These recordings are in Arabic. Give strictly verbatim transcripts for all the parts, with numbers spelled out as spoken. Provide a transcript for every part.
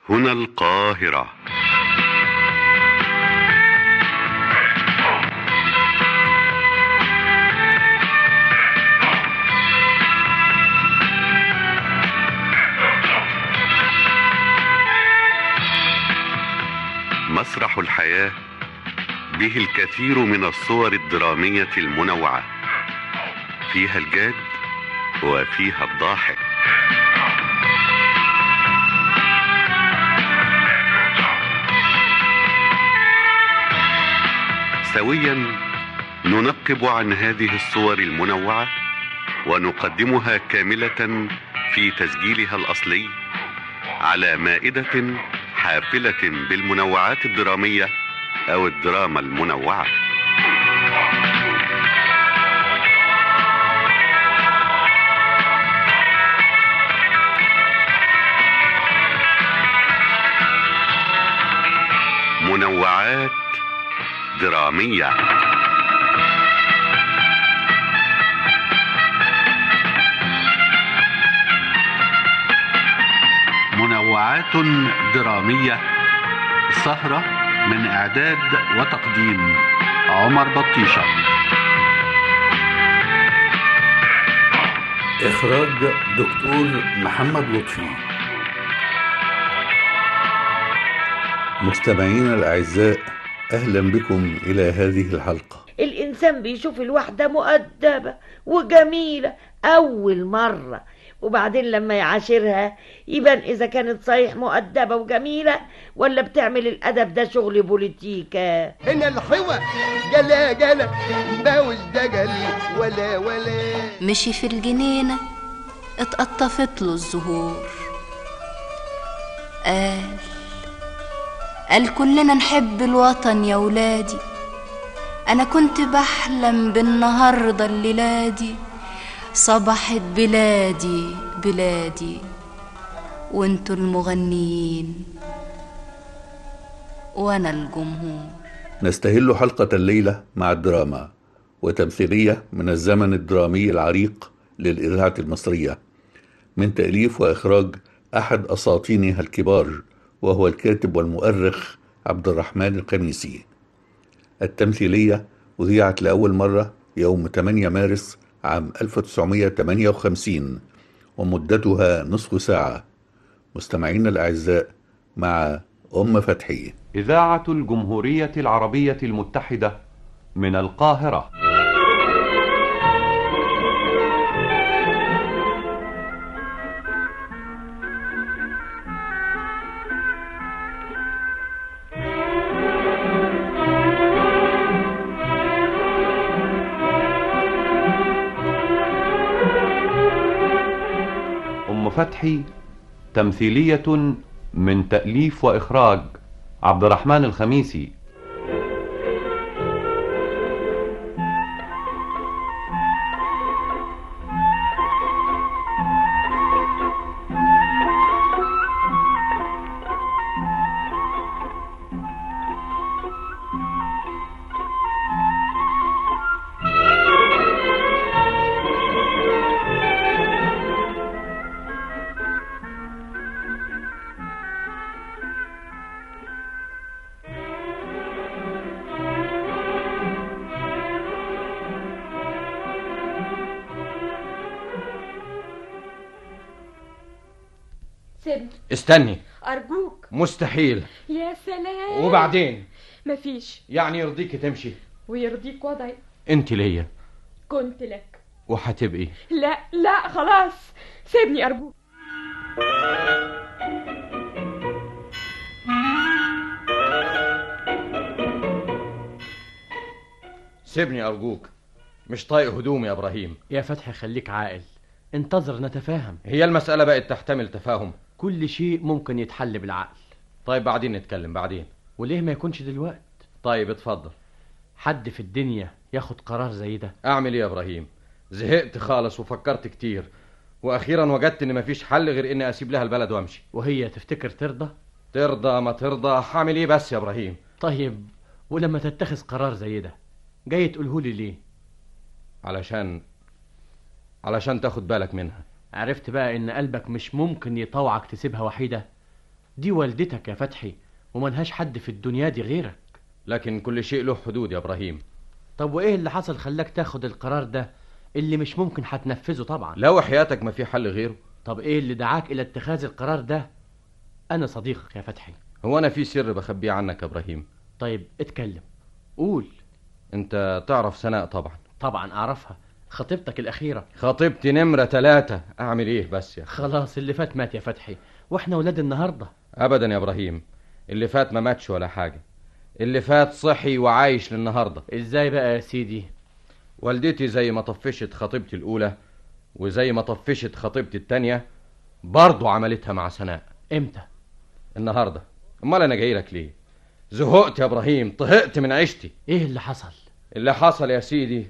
هنا القاهرة. مسرح الحياة به الكثير من الصور الدرامية المنوعة، فيها الجاد وفيها الضاحك. سويا ننقب عن هذه الصور المنوعة ونقدمها كاملة في تسجيلها الأصلي على مائدة حافلة بالمنوعات الدرامية أو الدراما المنوعة. منوعات درامية. منوعات درامية، سهرة من إعداد وتقديم عمر بطيشة، إخراج دكتور محمد لطفي. مستمعينا الأعزاء، أهلا بكم إلى هذه الحلقة. الإنسان بيشوف الواحدة مؤدبة وجميلة أول مرة، وبعدين لما يعاشرها يبان إذا كانت صحيح مؤدبة وجميلة ولا بتعمل الأدب ده شغل بوليتيكا. هنا الحوى جلا جلا باوز دجل ولا ولا. مشي في الجنينة اتقطفت له الزهور، قال قال كلنا نحب الوطن يا ولادي، أنا كنت بحلم بالنهاردة الليلة دي صبحت بلادي بلادي وانتوا المغنيين وانا الجمهور. نستهل حلقة الليلة مع الدراما وتمثيلية من الزمن الدرامي العريق للإذاعة المصرية، من تأليف وإخراج أحد أساطينها الكبار وهو الكاتب والمؤرخ عبد الرحمن الخميسي. التمثيلية أذيعت لأول مرة يوم ثمانية مارس عام ألف وتسعمائة وثمانية وخمسين ومدتها نصف ساعة. مستمعين الأعزاء، مع أم فتحي. إذاعة الجمهورية العربية المتحدة من القاهرة. فتحي، تمثيلية من تأليف وإخراج عبد الرحمن الخميسي. استني أرجوك. مستحيل. يا سلام. وبعدين؟ مفيش. يعني يرضيك تمشي ويرضيك وضعي؟ انت ليا كنت لك وهتبقي. لا لا خلاص سيبني أرجوك. سيبني أرجوك، مش طايق هدومي يا إبراهيم. يا فتحي خليك عاقل، انتظر نتفاهم. هي المسألة بقت تحتمل تفاهم؟ كل شيء ممكن يتحل بالعقل. طيب بعدين نتكلم بعدين. وليه ما يكونش دلوقت؟ طيب اتفضل. حد في الدنيا ياخد قرار زي ده؟ اعمل ايه يا ابراهيم؟ زهقت خالص وفكرت كتير، واخيرا وجدت ان مفيش حل غير اني اسيب لها البلد وامشي. وهي تفتكر ترضى؟ ترضى ما ترضى، هعمل ايه بس يا ابراهيم؟ طيب ولما تتخذ قرار زي ده جاي تقولهولي ليه؟ علشان علشان تاخد بالك منها. عرفت بقى ان قلبك مش ممكن يطوعك تسيبها وحيدة؟ دي والدتك يا فتحي، وملهاش حد في الدنيا دي غيرك. لكن كل شيء له حدود يا ابراهيم. طب وايه اللي حصل خلاك تاخد القرار ده اللي مش ممكن هتنفذه طبعا؟ لو حياتك ما في حل غيره. طب ايه اللي دعاك الى اتخاذ القرار ده؟ انا صديقك يا فتحي. هو انا في سر بخبيه عنك يا ابراهيم؟ طيب اتكلم، قول. انت تعرف سناء طبعا. طبعا اعرفها، خطيبتك الاخيره. خطيبتي نمره ثلاثة. اعمل ايه بس يا خلاص اللي فات مات يا فتحي، واحنا ولاد النهارده. ابدا يا ابراهيم، اللي فات ما ماتش ولا حاجه، اللي فات صحي وعايش للنهارده. ازاي بقى يا سيدي؟ والدتي زي ما طفشت خطيبتي الاولى وزي ما طفشت خطيبتي التانية برضو عملتها مع سناء. امتى؟ النهارده. امال انا جاي لك ليه؟ زهقت يا ابراهيم، طهقت من عيشتي. ايه اللي حصل؟ اللي حصل يا سيدي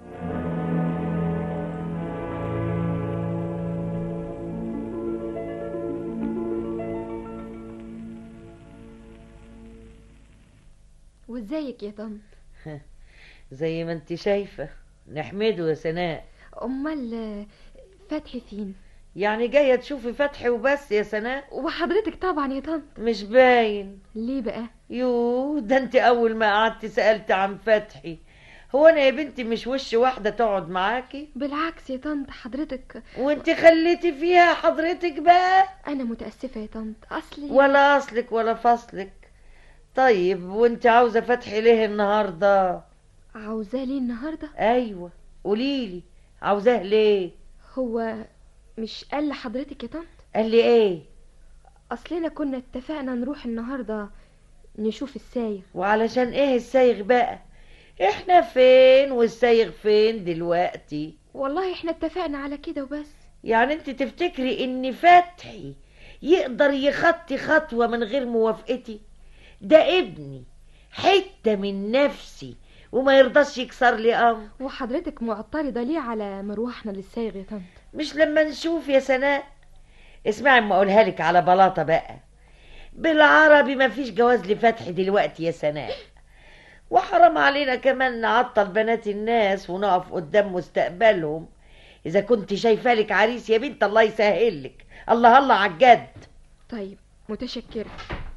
وازيك يا طنط؟ زي ما انت شايفة، نحمده يا سناء. امال فتحي فين؟ يعني جاية تشوفي فتحي وبس يا سناء؟ وحضرتك طبعا يا طنط. مش باين. ليه بقى؟ يوه، ده انت اول ما قعدت سألت عن فتحي. هو انا يا بنتي مش وش واحدة تقعد معاكي؟ بالعكس يا طنط، حضرتك وانت خليتي فيها حضرتك بقى. انا متأسفة يا طنط، اصلي ولا اصلك ولا فصلك. طيب وانت عاوزة فتحي ليه النهاردة؟ عاوزاه ليه النهاردة؟ ايوه قوليلي، عاوزاه ليه؟ هو مش قال لحضرتك يا طنط؟ قال لي ايه؟ اصلنا كنا اتفقنا نروح النهاردة نشوف السايغ. وعلشان ايه السايغ بقى؟ احنا فين والسايغ فين دلوقتي؟ والله احنا اتفقنا على كده وبس. يعني انت تفتكري ان فتحي يقدر يخطي خطوة من غير موافقتي؟ ده ابني، حتة من نفسي، وما يرضاش يكسر لي امر. وحضرتك معترضة ليه على مروحنا للسايغ يا طنط؟ مش لما نشوف يا سناء؟ اسمعي اما اقولها لك على بلاطة بقى. بالعربي مفيش جواز لفتحي دلوقتي يا سناء، وحرام علينا كمان نعطل بنات الناس ونقف قدام مستقبلهم. اذا كنت شايفه لك عريس يا بنت الله يسهل لك. الله الله عالجد. طيب متشكرة.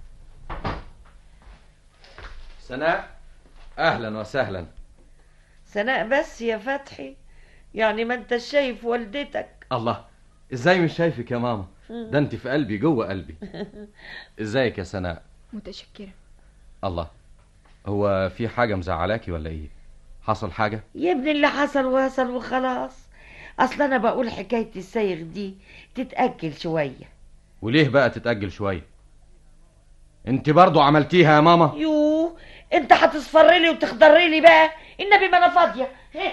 سناء، اهلا وسهلا. سناء بس يا فتحي؟ يعني ما انت شايف والدتك؟ الله، ازاي مش شايفك يا ماما؟ ده انت في قلبي جوه قلبي. ازيك يا سناء؟ متشكرة. الله، هو في حاجة مزعلاكي ولا ايه؟ حصل حاجة؟ يا ابني اللي حصل وصل وخلاص. اصل انا بقول حكاية السايغ دي تتأجل شوية. وليه بقى تتأجل شوية؟ انت برضو عملتيها يا ماما؟ يوه، انت هتصفري لي وتخضري لي بقى. النبي ما انا فاضية.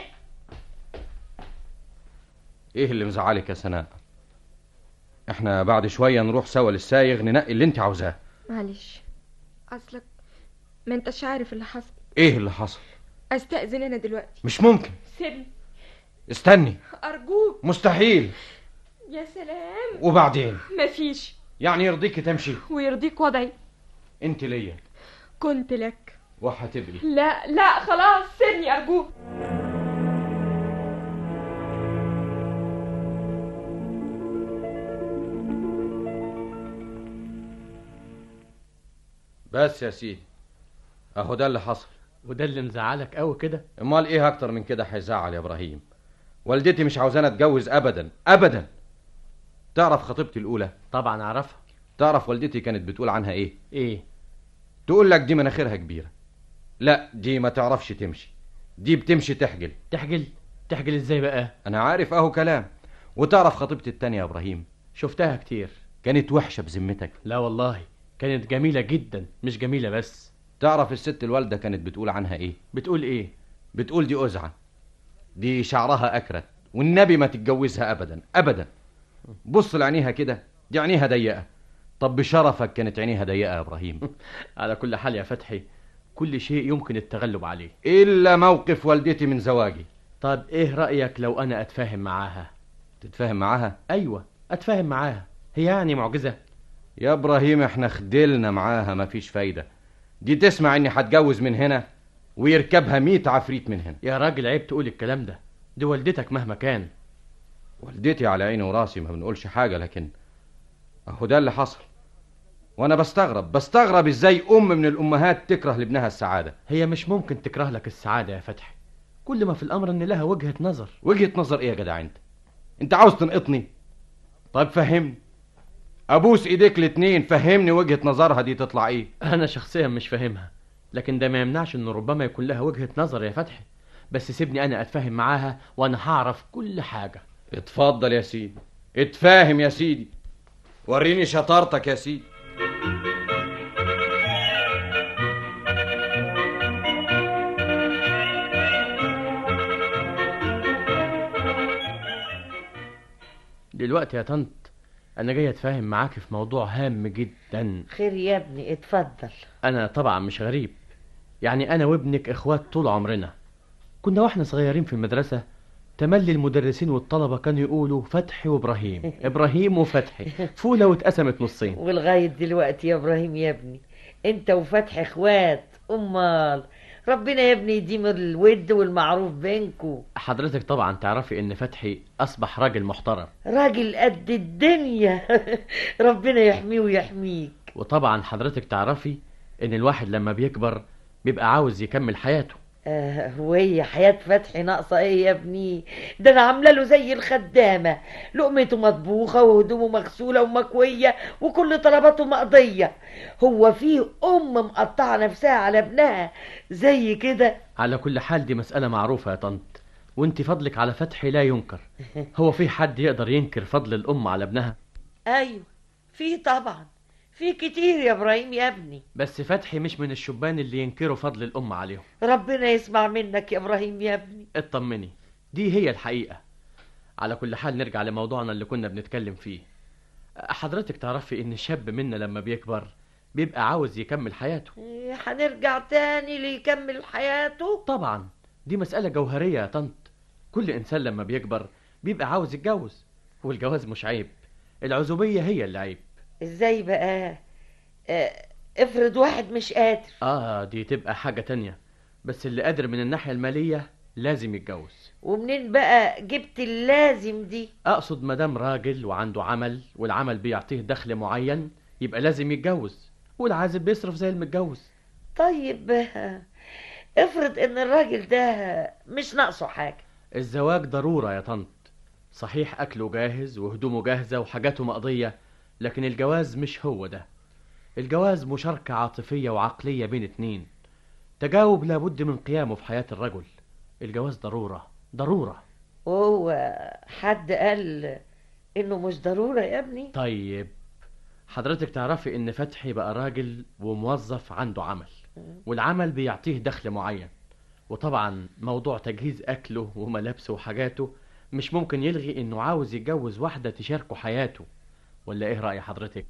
ايه اللي مزعلك يا سناء؟ احنا بعد شوية نروح سوا للسايغ ننقي اللي انت عاوزاه. معلش، اصلك ما انتش عارف اللي حصل. ايه اللي حصل؟ استأذن انا دلوقتي. مش ممكن. سيبني استني. ارجوك. مستحيل. يا سلام. وبعدين؟ مفيش. يعني يرضيك تمشي؟ ويرضيك وضعي. انت ليا كنت لك وهتبقي. لا لا خلاص، سيبني ارجوك. بس يا سيدي، اهو ده اللي حصل. وده اللي مزعلك قوي كده؟ امال ايه اكتر من كده هيزعل يا ابراهيم؟ والدتي مش عاوزاني اتجوز ابدا ابدا. تعرف خطيبتي الاولى؟ طبعا اعرفها. تعرف والدتي كانت بتقول عنها ايه؟ ايه؟ تقول لك دي مناخيرها كبيره. لا، دي ما تعرفش تمشي، دي بتمشي تحجل. تحجل؟ تحجل ازاي بقى؟ انا عارف، اهو كلام. وتعرف خطيبتي التانية يا ابراهيم؟ شفتها كتير. كانت وحشه بذمتك؟ لا والله، كانت جميله جدا، مش جميله بس. تعرف الست الوالده كانت بتقول عنها ايه؟ بتقول ايه؟ بتقول دي أزعة، دي شعرها أكرت، والنبي ما تتجوزها أبدا أبدا. بص لعينيها كده، دي عينيها ضيقة. طب بشرفك كانت عينيها ضيقة يا إبراهيم. على كل حال يا فتحي، كل شيء يمكن التغلب عليه إلا موقف والدتي من زواجي. طب إيه رأيك لو أنا أتفاهم معاها؟ تتفاهم معاها؟ أيوة أتفاهم معاها، هي يعني معجزة؟ يا إبراهيم إحنا خدلنا معاها مفيش فايدة. دي تسمع إني هتجوز من هنا ويركبها ميت عفريت من هنا. يا راجل عيب تقول الكلام ده، دي والدتك مهما كان. والدتي على عيني وراسي، ما بنقولش حاجة، لكن اهو ده اللي حصل. وانا بستغرب بستغرب ازاي ام من الامهات تكره لابنها السعاده. هي مش ممكن تكره لك السعاده يا فتحي، كل ما في الامر ان لها وجهه نظر. وجهه نظر ايه يا جدع انت؟ انت عاوز تنقطني؟ طيب فهمني، ابوس ايديك الاتنين، فهمني وجهه نظرها دي تطلع ايه. انا شخصيا مش فاهمها، لكن ده ما يمنعش انه ربما يكون لها وجهه نظر يا فتحي. بس سيبني انا اتفاهم معاها وانا هعرف كل حاجه. اتفضل يا سيدي، اتفاهم يا سيدي، وريني شطارتك يا سيدي. دلوقتي يا طنط انا جاي اتفاهم معاك في موضوع هام جدا. خير يا ابني، اتفضل. انا طبعا مش غريب، يعني انا وابنك اخوات طول عمرنا. كنا واحنا صغيرين في المدرسة تملي المدرسين والطلبة كانوا يقولوا فتحي وابراهيم، ابراهيم وفتحي، فولة واتقسمت نصين. ولغاية دلوقتي يا ابراهيم يا ابني انت وفتحي اخوات. امال ربنا يا ابني يديم الود والمعروف بينكو. حضرتك طبعا تعرفي ان فتحي اصبح راجل محترم، راجل قد الدنيا. ربنا يحميه ويحميك. وطبعا حضرتك تعرفي ان الواحد لما بيكبر بيبقى عاوز يكمل حياته. آه وهي حياة فتحي ناقصة ايه يا ابني؟ ده انا عامله له زي الخدامة، لقمته مطبوخة وهدومه مغسولة ومكوية وكل طلباته مقضية. هو فيه ام مقطعة نفسها على ابنها زي كده؟ على كل حال دي مسألة معروفة يا طنط، وانت فضلك على فتحي لا ينكر. هو في حد يقدر ينكر فضل الام على ابنها؟ ايوه في طبعا، في كتير يا ابراهيم يا ابني. بس فتحي مش من الشبان اللي ينكروا فضل الام عليهم. ربنا يسمع منك يا ابراهيم يا ابني. اطمني، دي هي الحقيقة. على كل حال نرجع لموضوعنا اللي كنا بنتكلم فيه. حضرتك تعرفي ان شاب منا لما بيكبر بيبقى عاوز يكمل حياته. هنرجع تاني ليكمل حياته؟ طبعا دي مسألة جوهرية يا طنط. كل انسان لما بيكبر بيبقى عاوز يتجوز، والجواز مش عيب، العزوبية هي اللي عيب. ازاي بقى؟ اه افرض واحد مش قادر. اه دي تبقى حاجة تانية، بس اللي قادر من الناحية المالية لازم يتجوز. ومنين بقى جبت اللازم دي؟ اقصد مدام راجل وعنده عمل والعمل بيعطيه دخل معين يبقى لازم يتجوز، والعازب بيصرف زي المتجوز. طيب افرض ان الراجل ده مش ناقصه حاجة. الزواج ضرورة يا طنط، صحيح اكله جاهز وهدومه جاهزة وحاجاته مقضية، لكن الجواز مش هو ده. الجواز مشاركة عاطفية وعقلية بين اتنين، تجاوب لابد من قيامه في حياة الرجل. الجواز ضرورة ضرورة. وهو حد قال انه مش ضرورة يا ابني؟ طيب حضرتك تعرفي ان فتحي بقى راجل وموظف عنده عمل، والعمل بيعطيه دخل معين، وطبعا موضوع تجهيز اكله وملابسه وحاجاته مش ممكن يلغي انه عاوز يتجوز واحدة تشاركه حياته. ولا ايه رأي حضرتك؟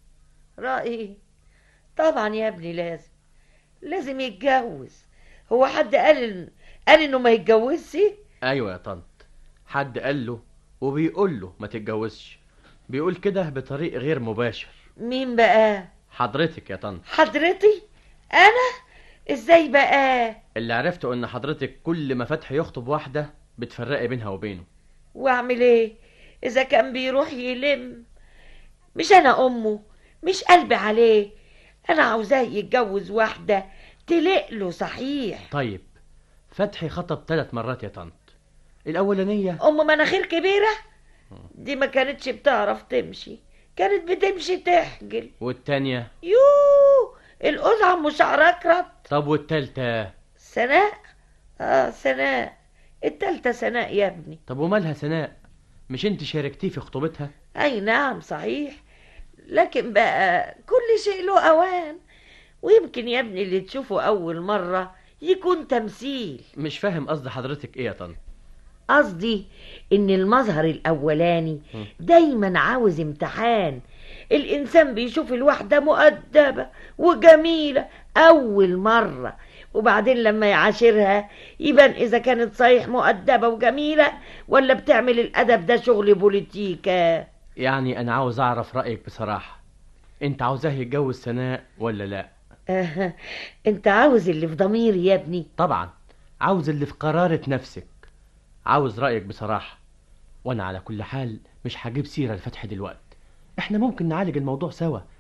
رأيي طبعا يا ابني لازم لازم يتجوز. هو حد قال قال انه ما يتجوزش؟ ايوه يا طنط، حد قال له وبيقول له ما تتجوزش، بيقول كده بطريق غير مباشر. مين بقى؟ حضرتك يا طنط. حضرتي انا؟ ازاي بقى؟ اللي عرفته ان حضرتك كل ما فتحي يخطب واحدة بتفرقي بينها وبينه. واعمل ايه اذا كان بيروح يلم؟ مش انا امه، مش قلبي عليه، انا عاوزاه يتجوز واحدة تليق له صحيح. طيب فتحي خطب ثلاث مرات يا طنط. الاولانية ام مناخير كبيرة دي ما كانتش بتعرف تمشي، كانت بتمشي تحجل. والتانية؟ يوه القزعة ام شعر اكرت. طب والتالتة؟ سناء. اه سناء، التالتة سناء يا ابني. طب ومالها سناء؟ مش انت شاركتيه في خطوبتها؟ اي نعم صحيح، لكن بقى كل شيء له اوان، ويمكن يا ابني اللي تشوفه اول مرة يكون تمثيل. مش فاهم قصد حضرتك ايه يا طنط. قصدي ان المظهر الاولاني دايما عاوز امتحان. الانسان بيشوف الواحدة مؤدبة وجميلة اول مرة، وبعدين لما يعاشرها يبان اذا كانت صحيح مؤدبة وجميلة ولا بتعمل الادب ده شغل بوليتيكا. يعني انا عاوز اعرف رأيك بصراحة، انت عاوزاه يتجوز سناء ولا لا؟ آه، انت عاوز اللي في ضميري يا ابني. طبعا عاوز اللي في قرارة نفسك، عاوز رأيك بصراحة. وانا على كل حال مش هجيب سيرة لفتح دلوقتي، احنا ممكن نعالج الموضوع سوا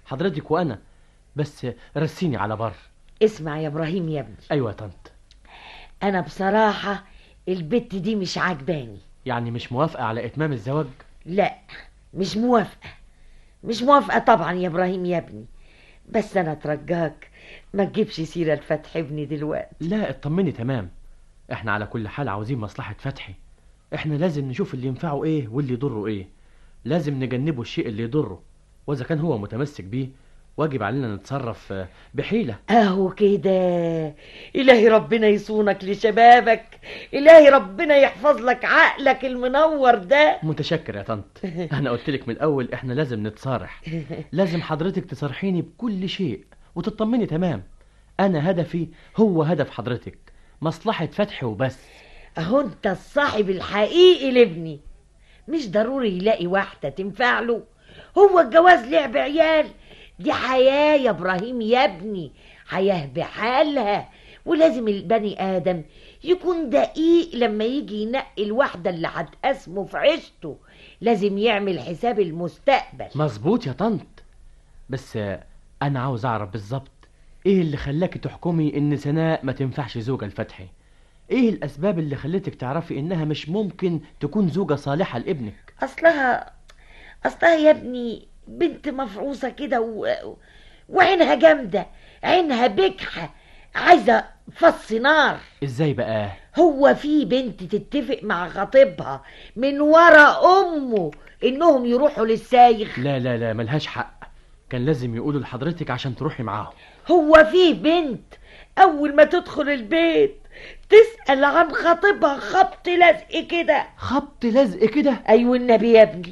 حضرتك وانا، بس رسيني على بر. اسمع يا ابراهيم يا ابني. ايوه يا طنط. انا بصراحة البت دي مش عاجباني. يعني مش موافقة على اتمام الزواج؟ لا مش موافقة، مش موافقة طبعا يا ابراهيم يا ابني، بس انا اترجاك ما تجيبش سيرة لفتح ابني دلوقتي. لا اطمني تمام، احنا على كل حال عاوزين مصلحة فتحي. احنا لازم نشوف اللي ينفعه ايه واللي يضره ايه، لازم نجنبه الشيء اللي يضره، واذا كان هو متمسك بيه واجب علينا نتصرف بحيلة. اهو كده. الهي ربنا يصونك لشبابك، الهي ربنا يحفظ لك عقلك المنور ده. متشكر يا طنط. انا قلت لك من الاول احنا لازم نتصارح، لازم حضرتك تصارحيني بكل شيء وتطمني تمام. انا هدفي هو هدف حضرتك، مصلحة فتحي وبس. اهو انت الصاحب الحقيقي لابني، مش ضروري يلاقي واحدة تنفع له. هو الجواز لعب عيال؟ دي حياة يا ابراهيم يا ابني، حياة بحالها، ولازم البني ادم يكون دقيق لما يجي ينقي الواحدة اللي هتقاسمه في عيشته، لازم يعمل حساب المستقبل. مظبوط يا طنط، بس انا عاوز اعرف بالظبط ايه اللي خلاكي تحكمي ان سناء ما تنفعش زوجة لفتحي؟ ايه الاسباب اللي خلتك تعرفي انها مش ممكن تكون زوجة صالحة لابنك؟ اصلها اصلها يا ابني بنت مفعوصة كده و... وعينها جامدة، عينها بجحة، عايزة فص نار. ازاي بقى؟ هو في بنت تتفق مع خطيبها من ورا امه انهم يروحوا للسايخ؟ لا لا لا ملهاش حق، كان لازم يقولوا لحضرتك عشان تروحي معاهم. هو في بنت اول ما تدخل البيت تسأل عن خطيبها خبط لزق كده؟ خبط لزق كده؟ ايوه النبي يا ابني.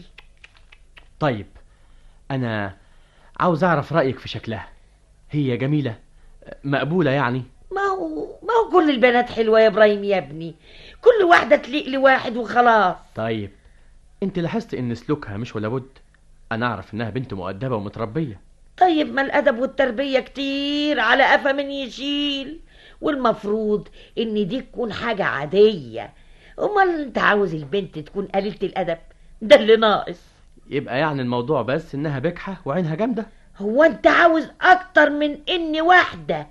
طيب انا عاوز اعرف رأيك في شكلها، هي جميلة مقبولة يعني؟ ما هو ما هو كل البنات حلوة يا ابراهيم يا ابني، كل واحدة تليق لواحد وخلاص. طيب انت لاحظت ان سلوكها مش ولا بد؟ انا اعرف انها بنت مؤدبة ومتربية. طيب ما الادب والتربية كتير على قفا من يشيل، والمفروض ان دي تكون حاجة عادية. امال انت عاوز البنت تكون قليلة الادب؟ ده اللي ناقص. يبقى يعني الموضوع بس انها بجحة وعينها جامدة؟ هو انت عاوز اكتر من ان واحدة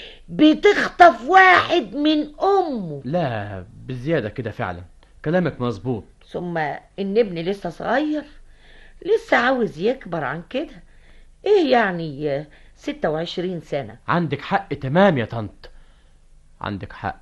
بتخطف واحد من امه؟ لا بزيادة كده فعلا، كلامك مظبوط. ثم ان ابني لسه صغير، لسه عاوز يكبر عن كده. ايه يعني ستة وعشرين سنة؟ عندك حق تمام يا طنط، عندك حق.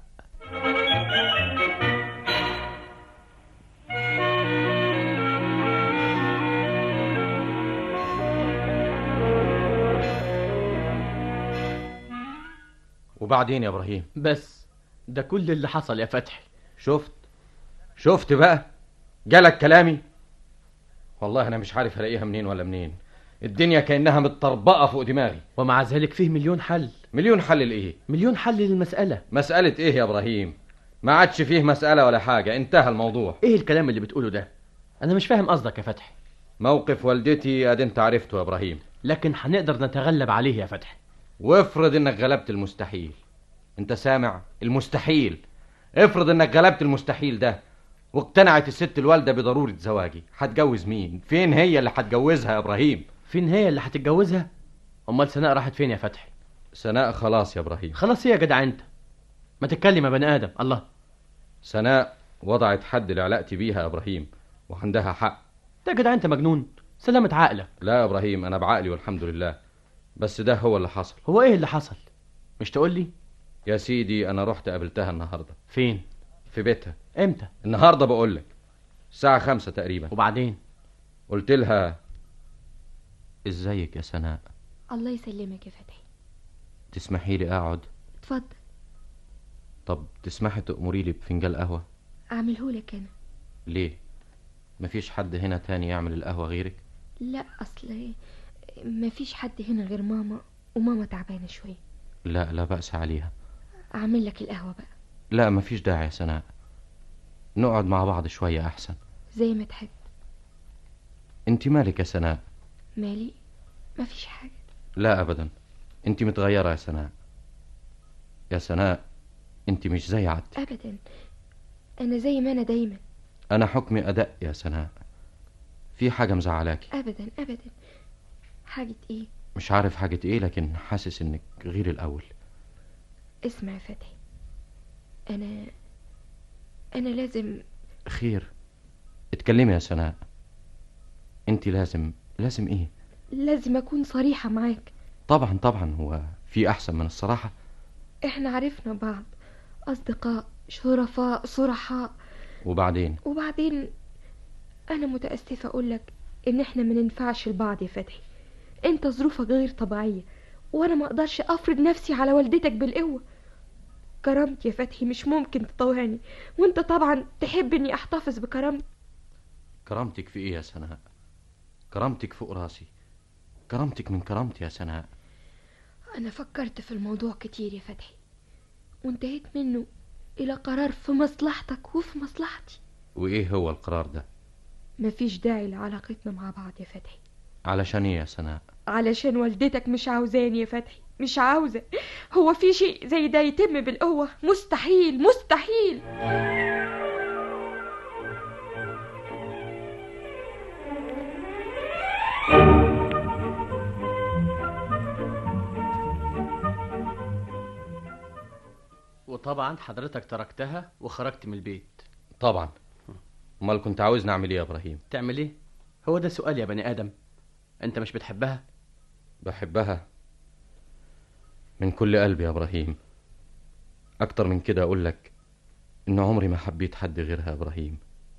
وبعدين يا ابراهيم؟ بس ده كل اللي حصل يا فتحي. شفت شفت بقى جالك كلامي؟ والله انا مش عارف الاقيها منين ولا منين، الدنيا كأنها متطربقة فوق دماغي. ومع ذلك فيه مليون حل. مليون حل لإيه؟ مليون حل للمسألة. مسألة إيه يا إبراهيم؟ ما عادش فيه مسألة ولا حاجة، انتهى الموضوع. إيه الكلام اللي بتقوله ده؟ أنا مش فاهم قصدك يا فتحي. موقف والدتي أدي انت عرفته يا إبراهيم. لكن هنقدر نتغلب عليه يا فتحي. وافرض إنك غلبت المستحيل. انت سامع؟ المستحيل. افرض إنك غلبت المستحيل ده واقتنعت الست الوالدة بضرورة زواجي، هتجوز مين؟ فين هي اللي هتجوزها يا إبراهيم؟ فين هي اللي هتتجوزها؟ امال سناء راحت فين يا فتحي؟ سناء خلاص يا ابراهيم. خلاص ايه يا جدع انت؟ ما تتكلم يا بني ادم. الله، سناء وضعت حد لعلاقتي بيها يا ابراهيم، وعندها حق. ده يا جدع انت مجنون، سلامة عقلك. لا يا ابراهيم انا بعقلي والحمد لله، بس ده هو اللي حصل. هو ايه اللي حصل؟ مش تقول لي؟ يا سيدي انا رحت قابلتها النهارده. فين؟ في بيتها. امتى؟ النهارده بقول لك الساعه خمسة تقريبا. وبعدين؟ قلت لها ازيك يا سناء؟ الله يسلمك يا فتحي. تسمحي لي اقعد؟ اتفضل. طب تسمحي تأمري لي بفنجان قهوه؟ اعملهولك انا. ليه؟ مفيش حد هنا تاني يعمل القهوه غيرك؟ لا اصل مفيش حد هنا غير ماما، وماما تعبانه شويه. لا لا بأس عليها. اعمل لك القهوه بقى. لا مفيش داعي يا سناء، نقعد مع بعض شويه احسن. زي ما تحب. انت مالك يا سناء؟ مالي؟ مفيش حاجه. لا ابدا، انت متغيره يا سناء. يا سناء انت مش زي عادتك. ابدا، انا زي ما انا دايما. انا حكمي ادق يا سناء. في حاجه مزعلاكي؟ ابدا ابدا. حاجه ايه؟ مش عارف حاجة ايه، لكن حاسس انك غير الاول. اسمع يا فتحي، انا انا لازم. خير، اتكلمي يا سناء. انت لازم لازم ايه؟ لازم اكون صريحة معاك. طبعا طبعا، هو في احسن من الصراحة؟ احنا عرفنا بعض، اصدقاء، شرفاء، صرحاء. وبعدين؟ وبعدين انا متأسفة اقولك ان احنا ما ننفعش لبعض يا فتحي. انت ظروفك غير طبيعية، وانا ما اقدرش افرض نفسي على والدتك بالقوة. كرامتي يا فتحي مش ممكن تطوعني، وانت طبعا تحب اني احتفظ بكرامتي. كرامتك في ايه يا سناء؟ كرامتك فوق راسي، كرامتك من كرامتي يا سناء. انا فكرت في الموضوع كتير يا فتحي، وانتهيت منه الى قرار في مصلحتك وفي مصلحتي. وايه هو القرار ده؟ مفيش داعي لعلاقتنا مع بعض يا فتحي. علشان ايه يا سناء؟ علشان والدتك مش عاوزاني يا فتحي، مش عاوزة. هو في شيء زي ده يتم بالقوة؟ مستحيل مستحيل. وطبعا حضرتك تركتها وخرجت من البيت. طبعا. امال كنت عاوزني اعمل ايه يا ابراهيم؟ تعمل ايه؟ هو ده سؤال يا بني ادم؟ انت مش بتحبها؟ بحبها من كل قلبي يا ابراهيم. اكتر من كده اقول لك ان عمري ما حبيت حد غيرها يا ابراهيم.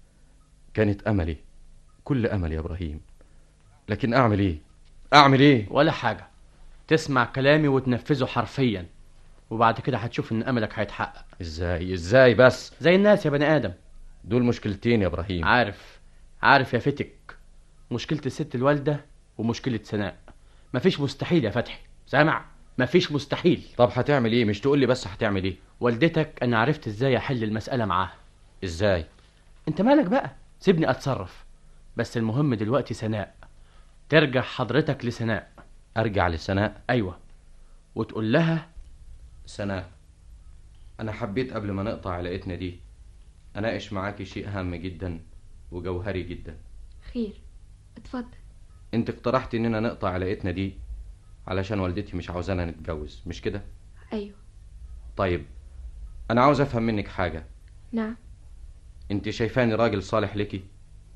كانت املي، كل املي يا ابراهيم. لكن اعمل ايه؟ اعمل ايه؟ ولا حاجة. تسمع كلامي وتنفذه حرفيا، وبعد كده هتشوف ان املك هيتحقق. ازاي ازاي بس؟ زي الناس يا بني ادم. دول مشكلتين يا ابراهيم. عارف عارف يا فتك، مشكلة الست الوالدة ومشكلة سناء. مفيش مستحيل يا فتحي، سامع؟ مفيش مستحيل. طب هتعمل ايه؟ مش تقول لي بس هتعمل ايه؟ والدتك انا عرفت ازاي احل المسألة معاها. ازاي؟ انت مالك بقى، سيبني اتصرف. بس المهم دلوقتي سناء، ترجع حضرتك لسناء. ارجع لسناء؟ ايوه، وتقول لها: سناء، انا حبيت قبل ما نقطع علاقتنا دي اناقش معاكي شيء هام جدا وجوهري جدا. خير، اتفضل. انت اقترحت اننا نقطع علاقتنا دي علشان والدتي مش عاوزانا نتجوز، مش كده؟ ايوه. طيب انا عاوز افهم منك حاجة. نعم. انت شايفاني راجل صالح لكي؟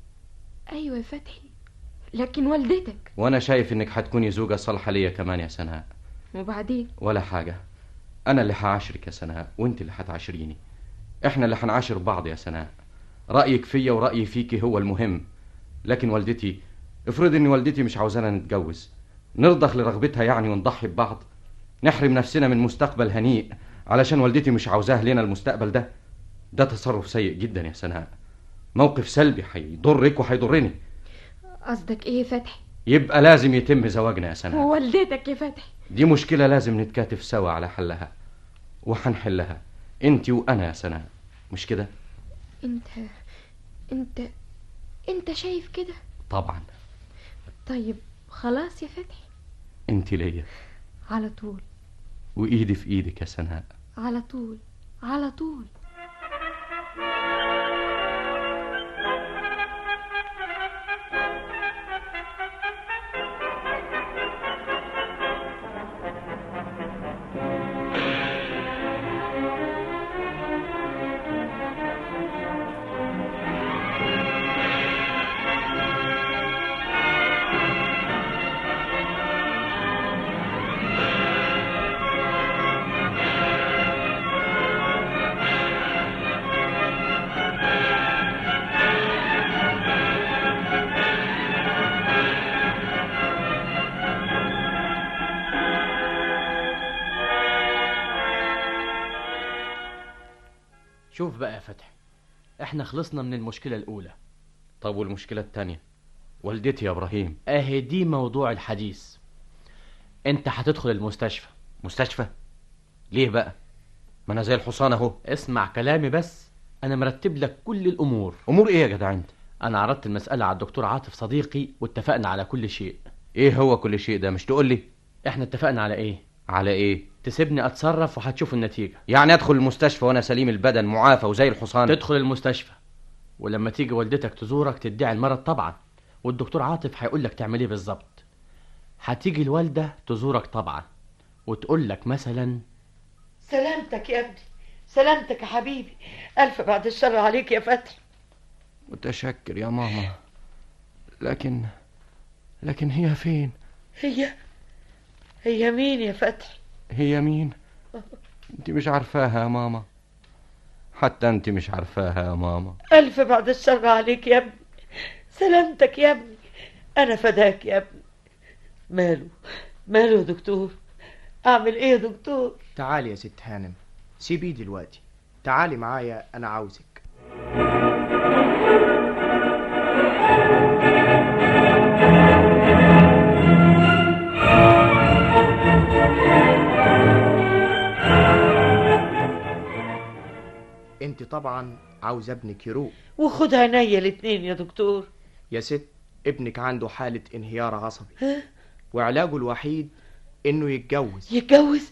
ايوه يا فتحي، لكن والدتك. وانا شايف انك هتكوني زوجة صالحة ليا كمان يا سناء. وبعدين؟ ولا حاجة، انا اللي هعاشرك يا سناء وانت اللي هتعاشريني. احنا اللي هنعاشر بعض يا سناء. رأيك فيا ورأيي فيكي هو المهم. لكن والدتي، افرض ان والدتي مش عاوزانا نتجوز، نرضخ لرغبتها يعني ونضحي ببعض؟ نحرم نفسنا من مستقبل هنيء علشان والدتي مش عاوزاه لنا المستقبل ده؟ ده تصرف سيء جدا يا سناء، موقف سلبي هيضرك وهيضرني. قصدك ايه يا فتحي؟ يبقى لازم يتم زواجنا يا سناء. والدتك يا فتحي، دي مشكلة لازم نتكاتف سوا على حلها، وهنحلها انت وانا يا سناء، مش كده؟ انت انت انت شايف كده؟ طبعا. طيب خلاص يا فتحي، انت ليا على طول، وايدي في ايدك يا سناء، على طول على طول. شوف بقى يا فتحي، احنا خلصنا من المشكلة الأولى. طب والمشكلة التانية؟ والدتي يا إبراهيم. اهي دي موضوع الحديث. انت هتدخل المستشفى. مستشفى؟ ليه بقى؟ ما أنا زي الحصان أهو. اسمع كلامي بس، أنا مرتب لك كل الأمور. أمور إيه يا جدع أنت؟ أنا عرضت المسألة على الدكتور عاطف صديقي واتفقنا على كل شيء. إيه هو كل شيء ده؟ مش تقول لي؟ احنا اتفقنا على إيه؟ على إيه؟ تسيبني أتصرف وهتشوف النتيجة. يعني أدخل المستشفى وأنا سليم البدن معافى وزي الحصان؟ تدخل المستشفى ولما تيجي والدتك تزورك تدعي المرض طبعا، والدكتور عاطف هيقول لك تعمل ايه بالظبط. هتيجي الوالدة تزورك طبعا وتقول لك مثلا: سلامتك يا ابني، سلامتك يا حبيبي، ألف بعد الشر عليك يا فتحي. متشكر يا ماما، لكن لكن هي فين؟ هي هي مين يا فتحي؟ هي مين؟ انت مش عارفاها يا ماما، حتى انت مش عارفاها يا ماما. ألف بعد الشر عليك يا ابني، سلامتك يا ابني، أنا فداك يا ابني. ماله ماله يا دكتور؟ أعمل إيه يا دكتور؟ تعالي يا ست هانم، سيبيه دلوقتي، تعالي معايا، أنا عاوزك. انت طبعا عاوز ابنك يروق. وخد عينيا الاتنين يا دكتور. يا ست، ابنك عنده حالة انهيار عصبي، وعلاجه الوحيد انه يتجوز. يتجوز؟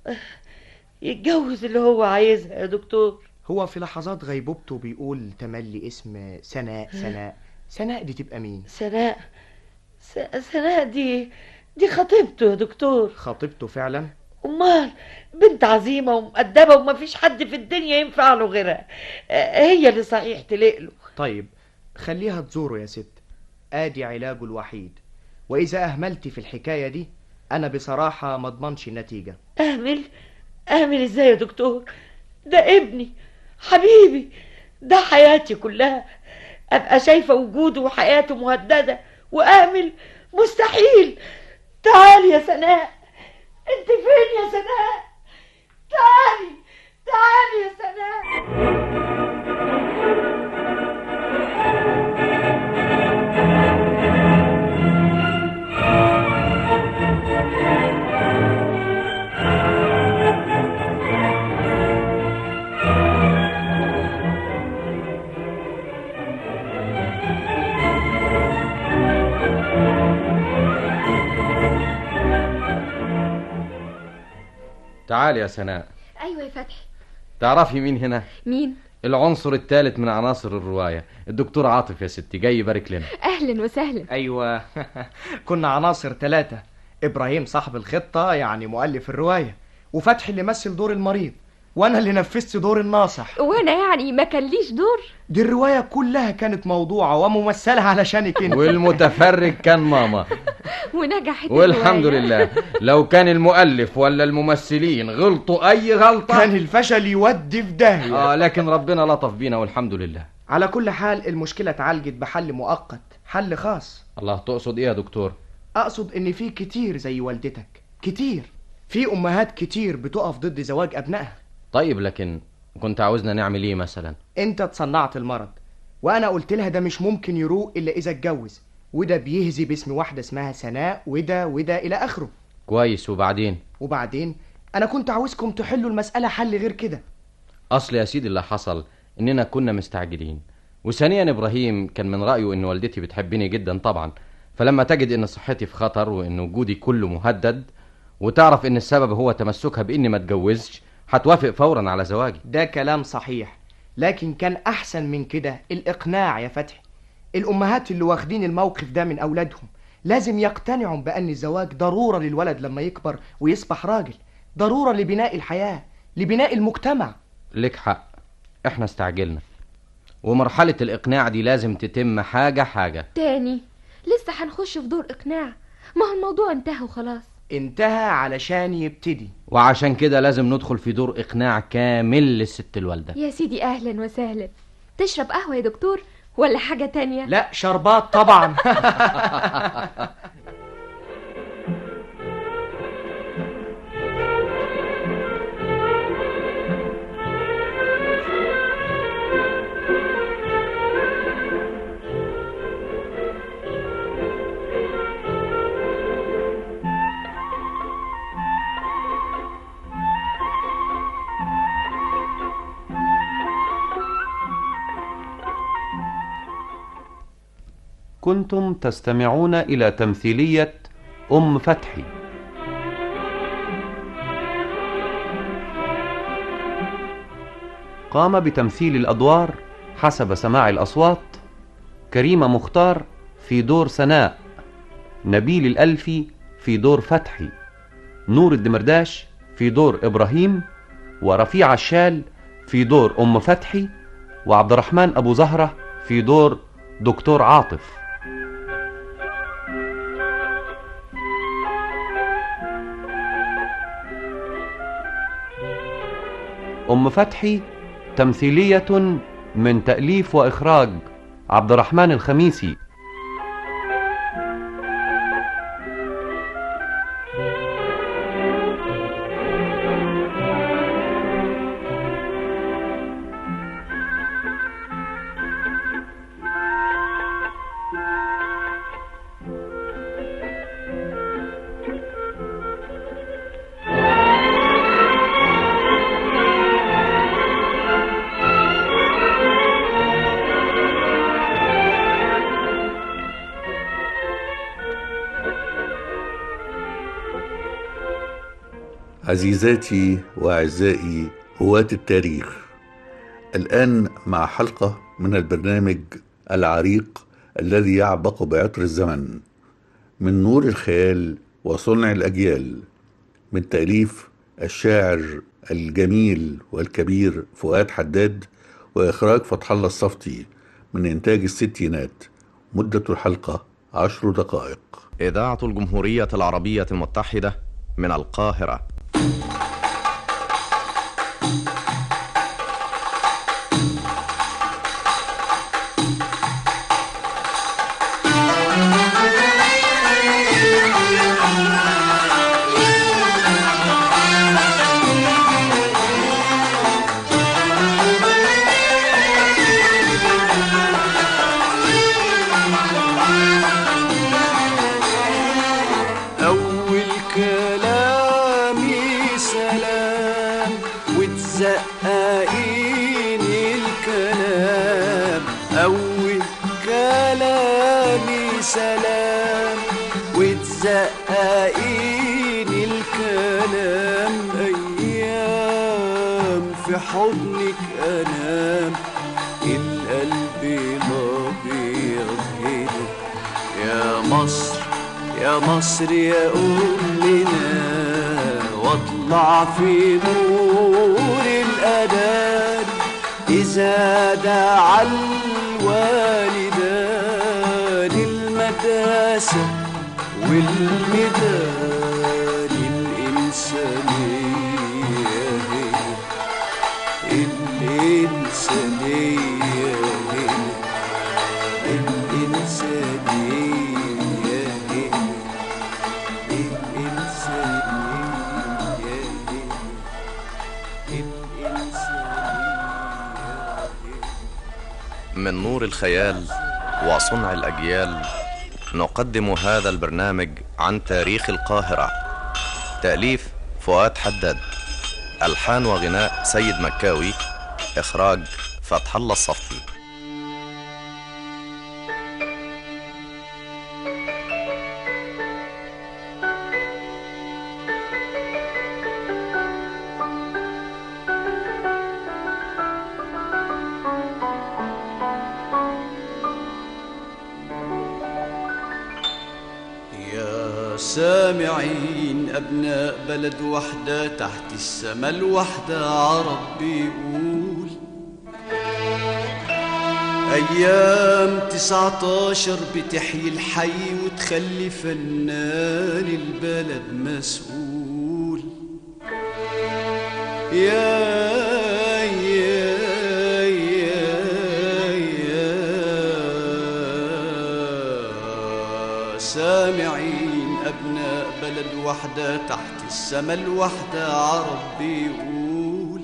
يتجوز اللي هو عايزها يا دكتور. هو في لحظات غيبوبته بيقول تملي اسم سناء. سناء سناء دي تبقى مين؟ سناء س... سناء دي دي خطيبته يا دكتور. خطيبته فعلا؟ امال بنت عظيمه ومؤدبه ومفيش حد في الدنيا ينفع له غيرها، هي اللي صحيح تليق له. طيب خليها تزوره يا ست، ادي علاجه الوحيد، واذا اهملتي في الحكايه دي انا بصراحه ما اضمنش النتيجه. اهمل اهمل ازاي يا دكتور؟ ده ابني حبيبي، ده حياتي كلها، ابقى شايفه وجوده وحياته مهدده واهمل؟ مستحيل. تعالي يا سناء، انت فين يا سناء؟ تعالي تعالي يا سناء. تعالي يا سناء. ايوه يا فتحي. تعرفي مين هنا؟ مين؟ العنصر الثالث من عناصر الرواية، الدكتور عاطف يا ستي، جاي يبارك لنا. اهلا وسهلا. ايوه كنا عناصر ثلاثة، ابراهيم صاحب الخطة يعني مؤلف الرواية، وفتحي اللي مثل دور المريض، وانا اللي نفذت دور الناصح. وانا يعني ما كان ليش دور؟ دي الرواية كلها كانت موضوعة وممثلة علشانك انت. والمتفرج كان ماما. ونجحت والحمد لله. لو كان المؤلف ولا الممثلين غلطوا اي غلطة كان الفشل يودي في داهية. اه لكن ربنا لطف بينا والحمد لله. على كل حال المشكلة اتعالجت بحل مؤقت، حل خاص. الله، تقصد ايه يا دكتور؟ اقصد ان في كتير زي والدتك، كتير، في امهات كتير بتقف ضد زواج ابنائها. طيب لكن كنت عاوزنا نعمل ايه مثلا؟ انت تصنعت المرض، وانا قلت لها ده مش ممكن يروق الا اذا اتجوز، وده بيهزي باسم واحدة اسمها سناء، وده وده الى اخره. كويس، وبعدين؟ وبعدين انا كنت عاوزكم تحلوا المسألة حل غير كده. اصل يا سيدي اللي حصل اننا كنا مستعجلين، وثانيا ابراهيم كان من رأيه ان والدتي بتحبني جدا طبعا، فلما تجد ان صحتي في خطر وان وجودي كله مهدد وتعرف ان السبب هو تمسكها باني ما اتجوزش، هتوافق فورا على زواجي. ده كلام صحيح، لكن كان احسن من كده الاقناع يا فتحي. الامهات اللي واخدين الموقف ده من اولادهم لازم يقتنعوا بان الزواج ضرورة للولد لما يكبر ويصبح راجل، ضرورة لبناء الحياة، لبناء المجتمع. لك حق، احنا استعجلنا، ومرحلة الاقناع دي لازم تتم حاجة حاجة. تاني لسه هنخش في دور اقناع؟ ما هو الموضوع انتهى وخلاص. انتهى علشان يبتدي، وعشان كده لازم ندخل في دور اقناع كامل للست الوالدة. يا سيدي اهلا وسهلا. تشرب قهوة يا دكتور ولا حاجة تانية؟ لا شربات طبعا. كنتم تستمعون إلى تمثيلية أم فتحي. قام بتمثيل الأدوار حسب سماع الأصوات كريمة مختار في دور سناء، نبيل الألفي في دور فتحي، نور الدمرداش في دور إبراهيم، ورفيع الشال في دور أم فتحي، وعبد الرحمن أبو زهرة في دور دكتور عاطف. أم فتحي تمثيلية من تأليف وإخراج عبد الرحمن الخميسي. عزيزاتي وأعزائي هواة التاريخ، الآن مع حلقة من البرنامج العريق الذي يعبق بعطر الزمن، من نور الخيال وصنع الأجيال، من تأليف الشاعر الجميل والكبير فؤاد حداد، وإخراج فتح الله الصفتي، من إنتاج الستينات. مدة الحلقة عشر دقائق. إذاعة الجمهورية العربية المتحدة من القاهرة. سلام وتزققين الكلام، أيام في حضنك أنام، القلب الأبيض هنا. يا مصر يا مصر يا أمنا، واطلع في نور الأذان إذا دعا الوالدان، المدرسة والميدان، الإنسانية هنا، الإنسانية هنا، الإنسانية هنا، الإنسانية هنا، الإنسانية. من نور الخيال وصنع الأجيال نقدم هذا البرنامج عن تاريخ القاهرة. تأليف فؤاد حداد، ألحان وغناء سيد مكاوي، إخراج فتح الله الصفتي. سامعين أبناء بلد وحدة تحت السما الوحدة، عرب بيقول أيام تسعتاشر بتحيي الحي وتخلي فنان البلد مسؤول. يا يا يا يا سامعين أبناء بلد وحدة تحت السما الوحدة، عرب بيقول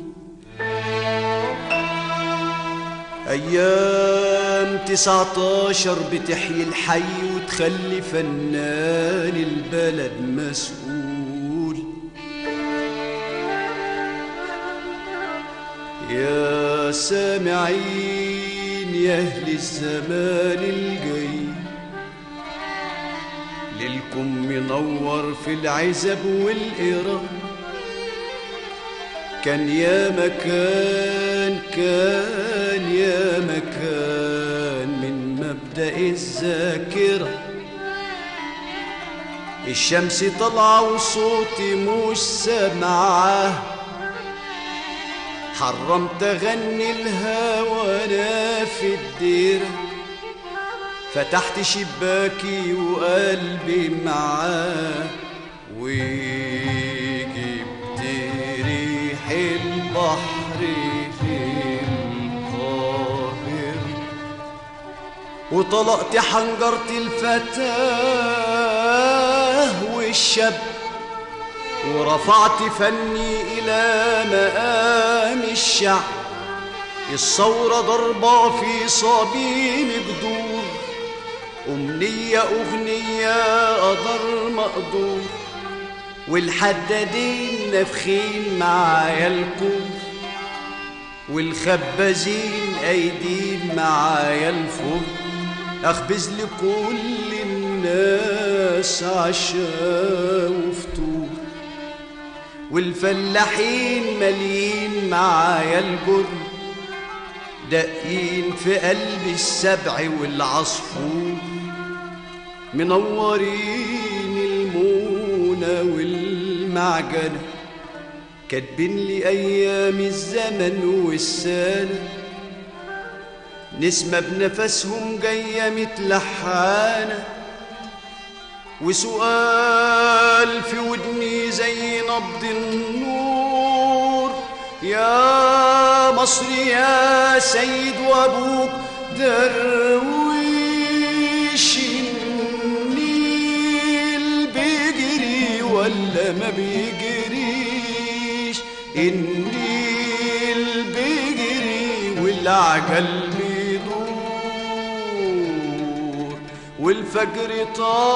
أيام تسعتاشر بتحيي الحي وتخلي فنان البلد مسؤول. يا سامعين يا أهل الزمان الجاي، ليلكم منور في العزب والإيران، كان يا مكان كان يا مكان من مبدأ الذاكرة، الشمس طلعة وصوتي مش سامعاه، حرمت اغني الهوى انا في الديرة، فتحت شباكي وقلبي معاه، وجبت ريح البحر في القاهرة، وطلقت حنجرة الفتاة والشاب، ورفعت فني إلى مقام الشعب. الثورة ضربة في صميم جدور، أمنية أغنية قدر مقدور، والحدادين نافخين معايا الكور، والخبازين أيدين معايا الفل، أخبز لكل الناس عشاء وفطور، والفلاحين مالين معايا الجرم، دقين في قلب السبع والعصفور، منورين المونة والمعجنة، كاتبين لي أيام الزمن والسنة، نسمة بنفسهم جاية متلحانة، وسؤال في ودني زي نبض النور، يا مصر يا سيد وابوك درويش، النيل بيجري ولا ما بيجريش، النيل بيجري والعجل بيدور، والفجر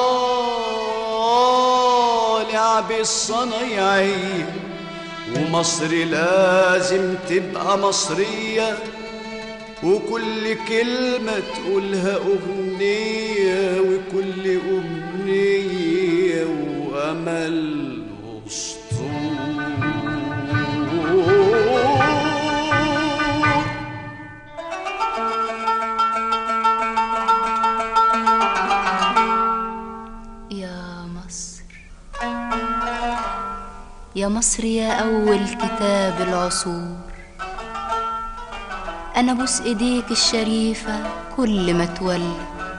طالع بالصنايعية، ومصر لازم تبقى مصرية، وكل كلمة تقولها أغنية، وكل أمنية وأمل أسطور. يا مصر يا مصر يا أول كتاب العصور، أنا بوس إيديك الشريفة كل ما اتولد،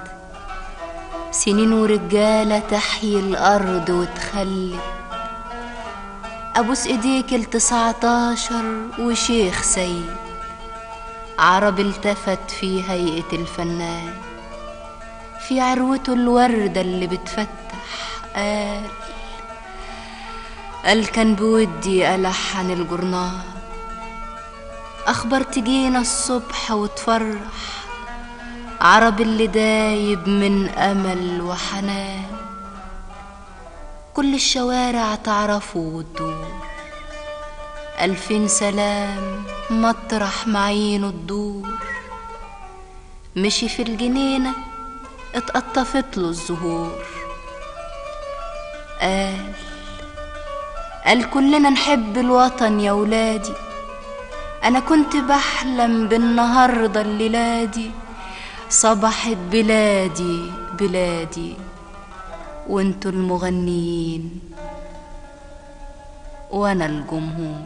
سنين ورجالة تحيي الأرض وتخلد، أبوس إيديك التسعتاشر وشيخ سيد، عرب التفت في هيئة الفنان، في عروته الوردة اللي بتفتح، قال قال كان بودي ألحن الجرنان، أخبار تجينا الصبح وتفرح، عرب اللي دايب من أمل وحنان، كل الشوارع تعرفه وتدور، ألفين سلام مطرح معينه تدور، مشي في الجنينة اتقطفت له الزهور، قال قال كلنا نحب الوطن يا ولادي، أنا كنت بحلم بالنهاردة الليلة دي، صبحت بلادي بلادي، وانتوا المغنيين وأنا الجمهور.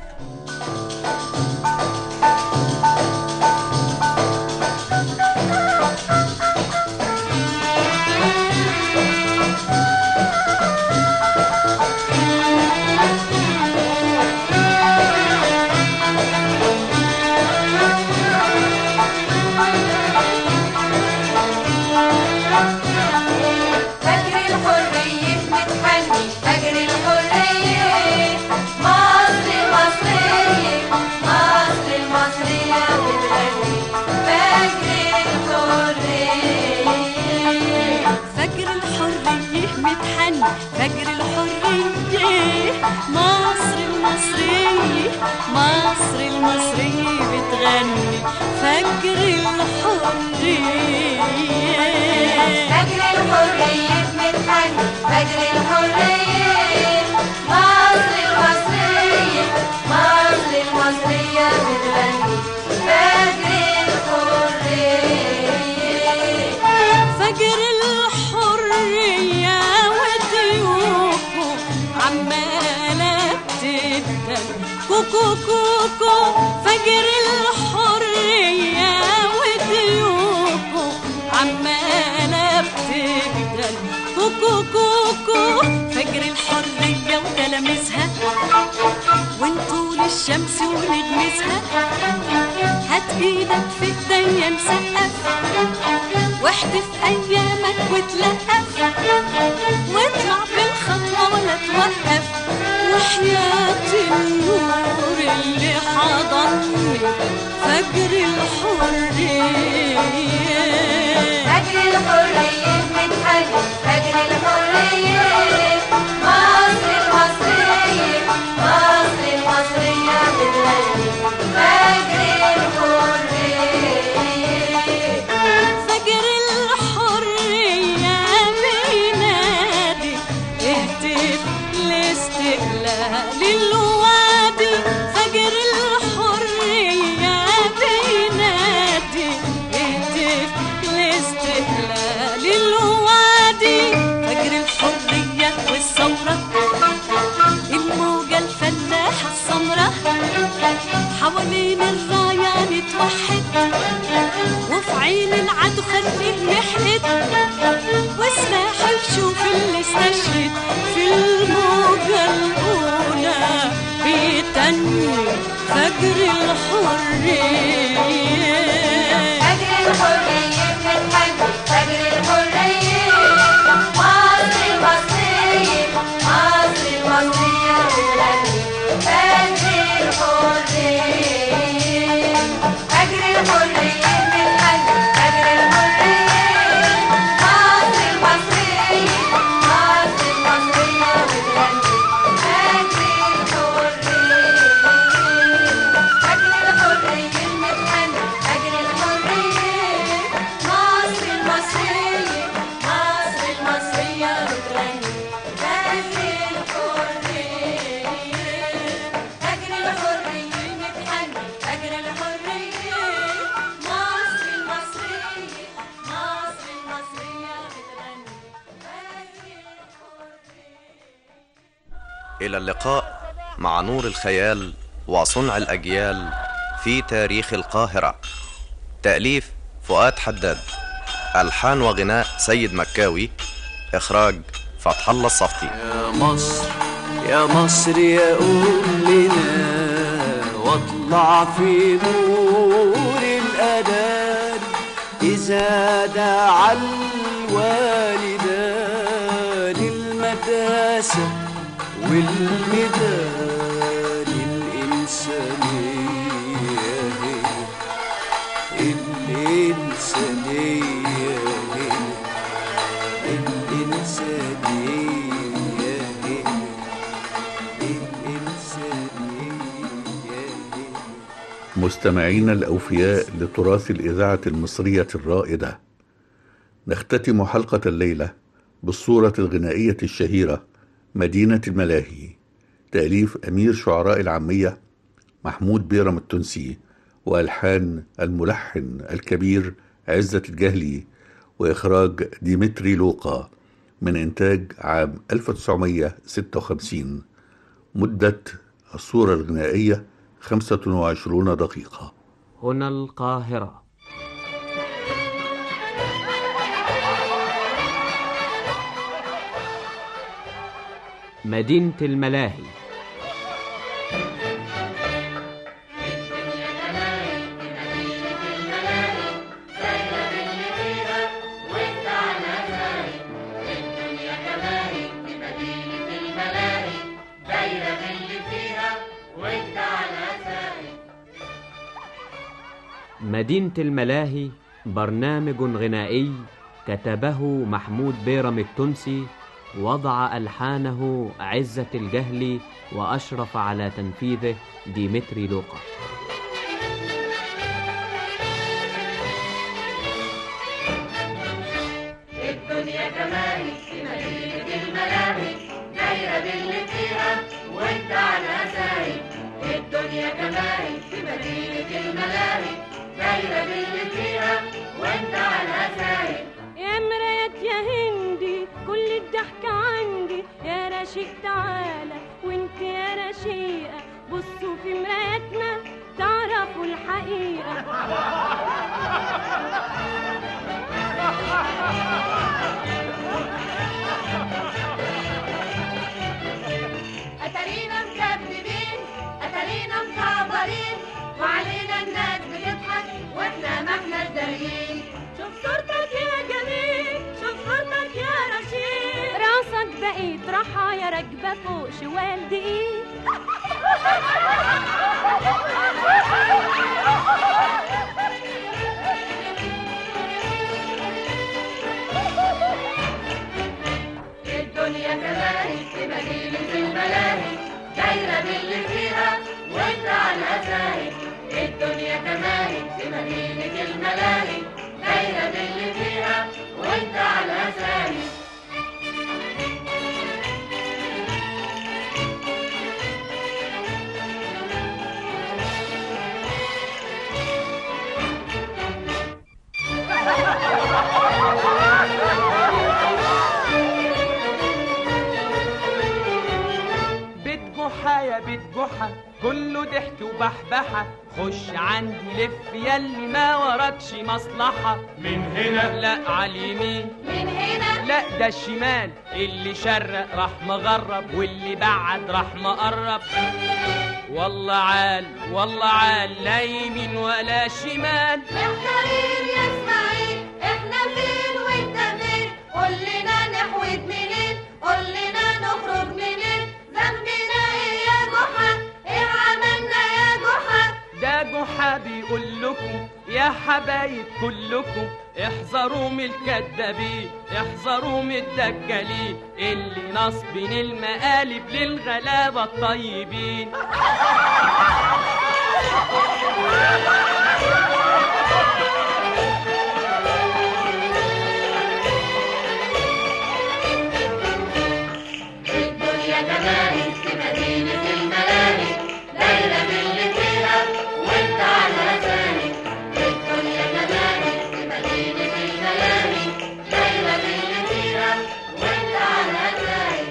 فجر الحرية مصر المصرية، مصر المصرية بتغني فجر الحرية، فجر الحرية بتغني فجر الحرية، مصر المصرية مصر المصرية بتغني فجر الحرية، فجر الحرية ودي كوكو كوكو فجر الحرية وضيوفه عمالة بتجدل كوكو كوكو فجر الحرية وتلاميذها وانطول الشمس ونجمسها هات ايدك في ايديا نسقف واحتف ايامك وتلقف واطلع بالخطوة ولا توقف وحياة النور اللي حضني فجر الحرية فجر الحرية متحلي فجر الحرية مصر المصرية مصر المصرية بتغني فجر الحرية فجر الحرية بينادي اهتف لاستقلال الوادي فجر الحرية بينادي اهتف لاستقلال الوادي فجر الحرية والثورة الموجة الفلاحة السمراء حوالين الراية نتوحد وفي عين العدو خليه يحقد وسلاح يشوف اللي استشهد في الموجة الأولى بيتني فجر الحرية فجر الحرية بنتحدي فجر الحرية مصر المصرية مصر المصرية بتغني فجر الحرية فجر الحرية بنتحدي فجر الحرية مصر المصرية مصر المصرية بتغني فجر الحرية فجر الحرية بنتحدي فجر الحرية مصر المصرية مصر المصرية بتغني فجر الحرية فجر الحرية بنتحدي فجر الحرية مصر المصرية مصر المصرية بتغني إلى اللقاء مع نور الخيال وصنع الأجيال في تاريخ القاهرة. تأليف فؤاد حداد، ألحان وغناء سيد مكاوي، إخراج فتح الله الصفتي. يا مصر يا مصر يا أمنا واطلع في نور الأذان إذا دعا الوالدان المدرسة والميدان الإنسانية الإنسانية الإنسانية مستمعين الأوفياء لتراث الإذاعة المصرية الرائدة، نختتم حلقة الليلة بالصورة الغنائية الشهيرة مدينة الملاهي، تأليف أمير شعراء العامية محمود بيرم التونسي، وألحان الملحن الكبير عزة الجهلي، وإخراج ديمتري لوقا، من إنتاج عام ألف وتسعمائة وستة وخمسين. مدة الصورة الغنائية خمسة وعشرون دقيقة. هنا القاهرة. مدينة الملاهي. مدينة الملاهي برنامج غنائي كتبه محمود بيرم التونسي، وضع ألحانه عزة الجهلي، وأشرف على تنفيذه ديمتري لوقا. الدنيا كمان في مدينة الملاهي دايرة باللي فيها وانت على سايق. الدنيا كمان في مدينة الملاهي دايرة باللي فيها وانت على سايق. يا مرايات يا هندي كل الضحك عندي، يا رشيق تعالى وانت يا رشيقة بصوا في مرايتنا تعرفوا الحقيقة. أتارينا مكذبين أتارينا مكعبرين وعلينا الناس بتضحك واحنا ما احنا دارين. شوف صورتك يا جميل شوف صورتك يا رشيد، راسك بقيت رحايا راكبة فوق شوال دقيق. الدنيا كماهي في مدينة الملاهي دايرة باللي فيها وانت على ساهي. الدنيا كماهي في مدينة الملاهي دايرة باللي فيها وانت على ساهي. بيت جحا يا بيت جحا كله ضحك وبحبحة، خش عندي لف ياللي ما وراكش مصلحة. من هنا لا عاليمين، من هنا لا ده الشمال، اللي شرق راح مغرب واللي بعد راح مقرب. والله عال والله عال لا يمين ولا شمال. احنا مين يا اسماعيل احنا فين وانت فين؟ قول لنا نحود منين قول لنا نخرج منين؟ ذنبنا ايه يا جحا ايه عملنا يا جحا؟ ده جحا بيقول لكم يا حبايب كلكم احذروا من الكدابين احذروا من الدجالين اللي نصبين المقالب للغلابة الطيبين. الدنيا كماهي في مدينة الملاهي دايرة باللي فيها وانت على ساهي. الدنيا كماهي في مدينة الملاهي دايرة باللي فيها وانت على ساهي.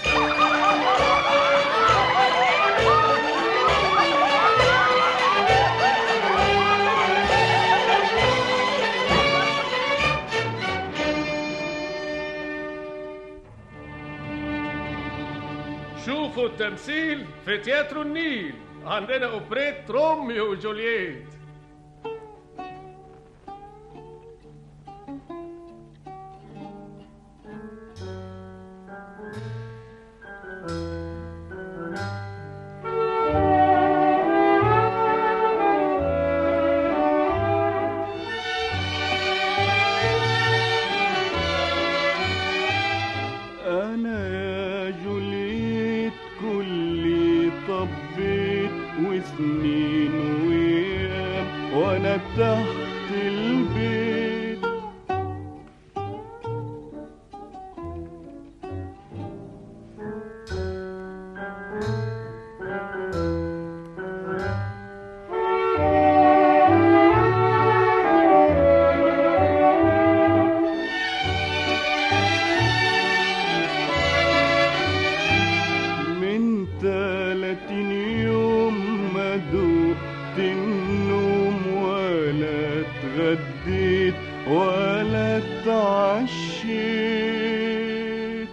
شوفوا التمثيل في تياترو النيل، عندنا اوبريت روميو وجولييت. أنا يا جوليت كلي طبيت وسنين وأيام وأنا تحت البيت. من تلاتين يوم ما دقت النوم ولا اتغديت ولا اتعشيت.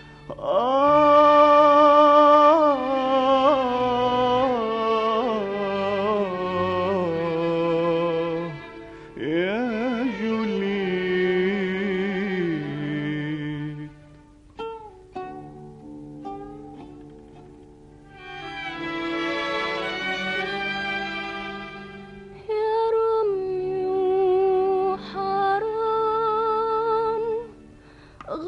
آه يا جوليت. يا روميو حرام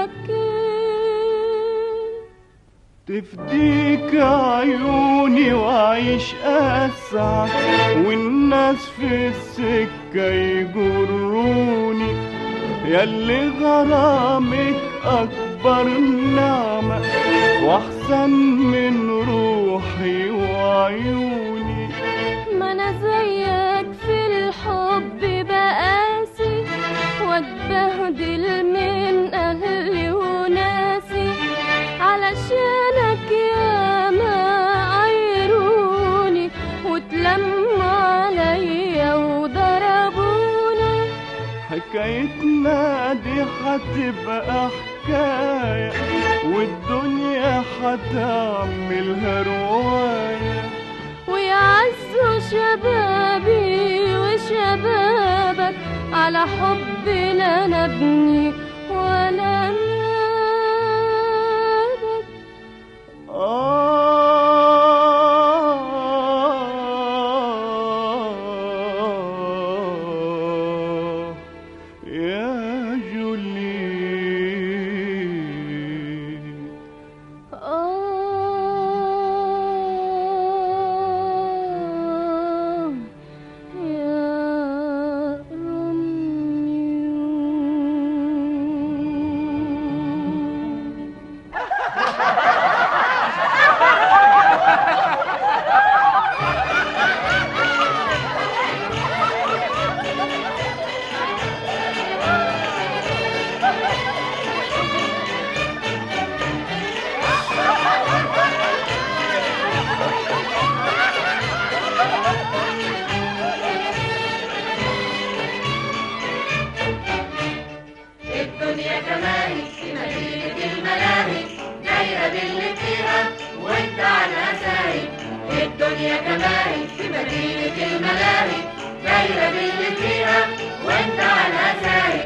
بكيت. تفديك عيوني وعيش أسعد، والناس في السكة يجروني، ياللي غرامك أكبر نعمة وأحسن من روحي وعيوني. ما أنا زيك في الحب بقاسي، واتبهدل من أهلي وناسي، علشانك يا ما عيروني واتلموا عليا وضربوني. حكايتنا دي هتبقى حكاية، والدنيا هتعملها رواية. ويعزوا شبابي وشبابك على حب لا نبني ولا نابك. آه يا جولي. آه يا الدنيا كماهي في مدينة الملاهي، دايرة باللي فيها وانت عنها ساهي. الدنيا كماهي في مدينة الملاهي، دايرة باللي فيها وانت عنها ساهي.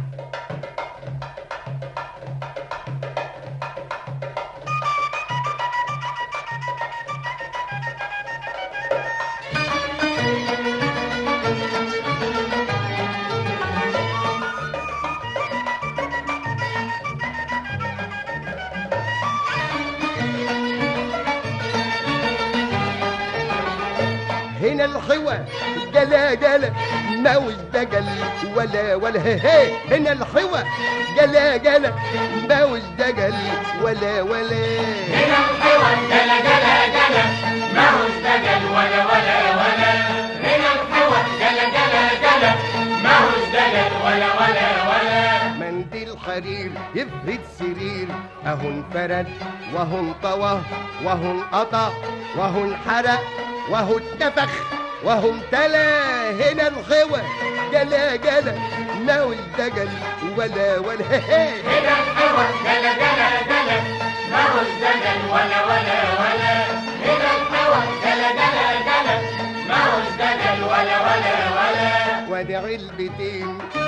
هنا الحوى جلا جلا ما وش دجل ولا ولا هي هي. هنا الحوى جلا جلا ما وش دجل ولا ولا. هنا الحوى جلا جلا جلا ما هوش دجل ولا ولا ولا. هنا الحوى جلا جلا جلا ما هوش دجل ولا ولا ولا. منديل حرير يفرد سرير، اهو انفرد وهو انطوى وهو انقطع وهو انحرق وهو اتنفخ وهو امتلا. هنا الحوى جلا جلا ما هوش دجل ولا ولا هي. هنا الحوى جلا جلا جلا ما هوش دجل ولا ولا ولا. هنا الحوى جلا جلا جلا ما هوش دجل ولا ولا ولا. وادي علبتين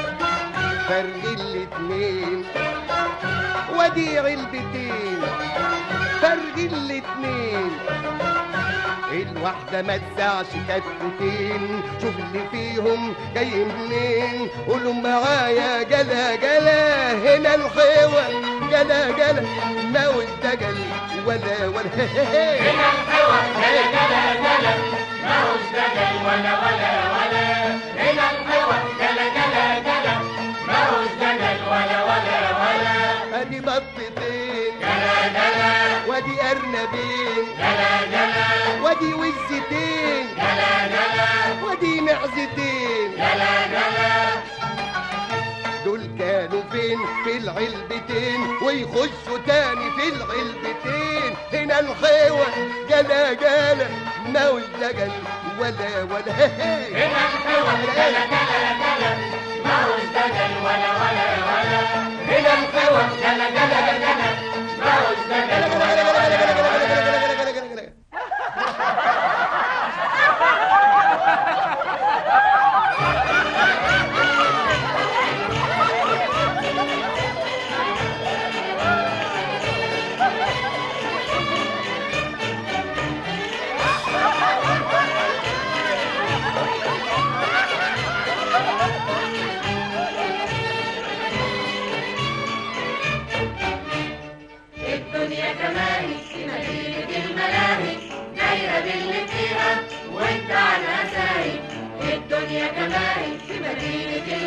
فرق الاتنين، وادي علبتين فرق الاتنين. الواحدة ما تسعش كتكوتين، شوف اللي فيهم جاي منين. قولوا معايا جلا جلا. هنا الحوى جلا جلا ما هوش دجل ولا ولا. هنا الحوى جلا جلا جلا ما هوش دجل ولا ولا ولا. هنا الحوى جلا جلا جلا ما هوش دجل ولا ولا ولا. ادي بطتين جلا جلا وادي ارنبين جلا جلا وادي وزتين جلا جلا وادي معزتين جلا جلا. دول كانوا فين في العلبتين ويخشوا تاني في العلبتين. هنا الحوى جلا جلا ما هوش دجل ولا ولا. هنا الحوى جلا جلا جلا ما هوش دجل ولا ولا ولا. هنا الحوى جلا جلا جلا ما هوش دجل ولا ولا ولا.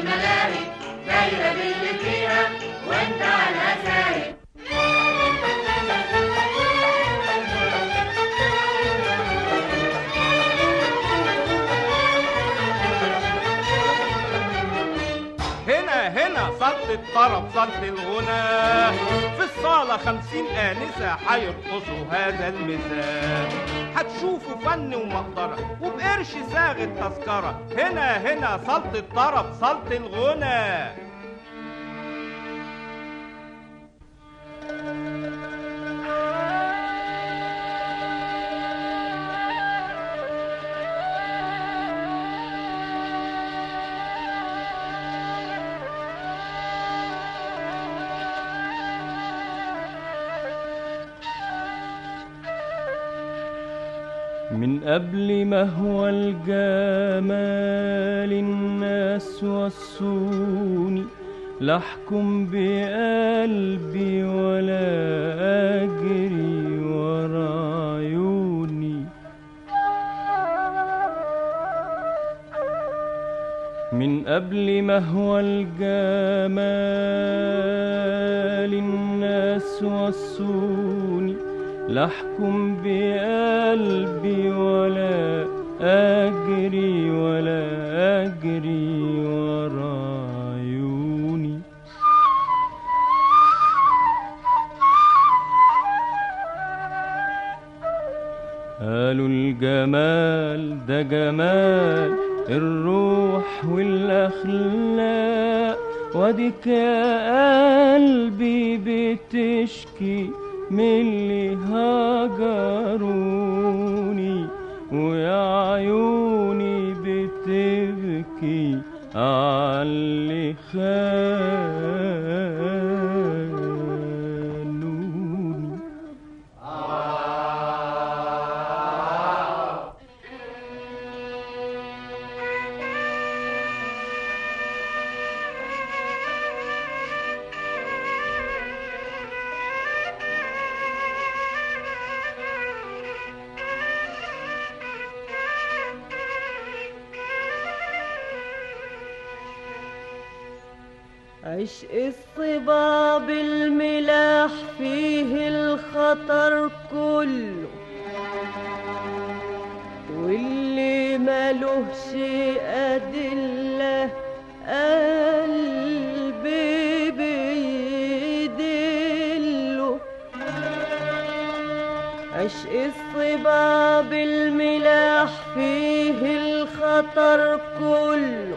الملاهي دايرة باللي فيها وانت عنها سايق. هنا هنا صالة الطرب صالة الغنى، في الصالة خمسين آنسة هيرقصوا هذا المساء، هتشوفوا فن ومقدرة وبقرش ساغ التذكرة. هنا هنا صالة الطرب صالة الغنى. من قبل ما هو الجمال الناس وصوني، لا احكم بقلبي ولا اجري ورا عيوني. من قبل ما هو الجمال الناس وصوني، لا احكم بقلبي ولا اجري ولا اجري ورا عيوني. قالوا الجمال ده جمال الروح والاخلاق، واديك يا قلبي بتشكي من اللي هجروني، ويا عيوني بتبكي عاللي خانوني. عشق الصباب الملاح فيه الخطر كله، واللي ملوهش أدلة قلبي بيدله. عشق الصباب الملاح فيه الخطر كله،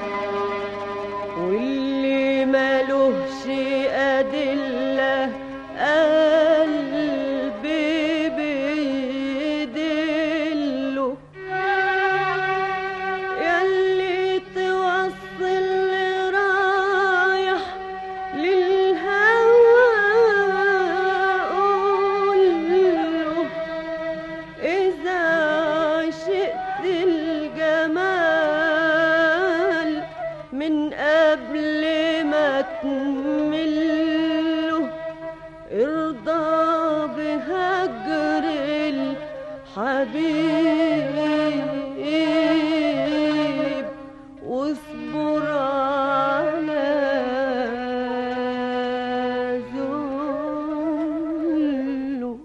واللي ملوهش أدلة قلبي بيدله. ياللي توصل رايح للهوى قوله، إذا عشقت الجمال من قبل ما تمله، ارضى بهجر الحبيب واصبر على ذله.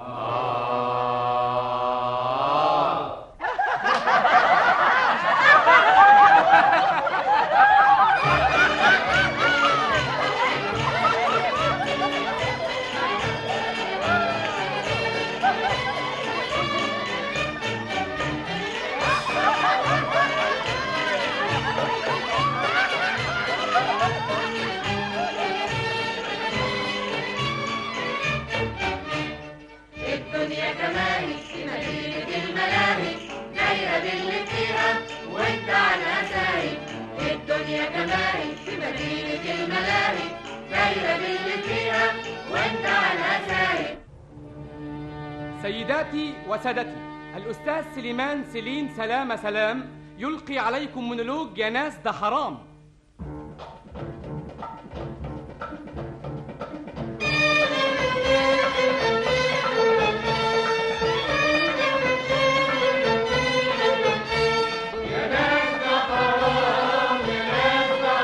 الدنيا كمالي في مدينة الملاهي دايرة باللي فيها وانت عنها سايق. الدنيا كمالي في مدينة الملاهي دايرة باللي فيها وانت عنها سايق. سيداتي وسادتي، الأستاذ سليمان سليم سلام سلام يلقي عليكم مونولوج يا ناس ده حرام. يا ناس ده حرام يا ناس ده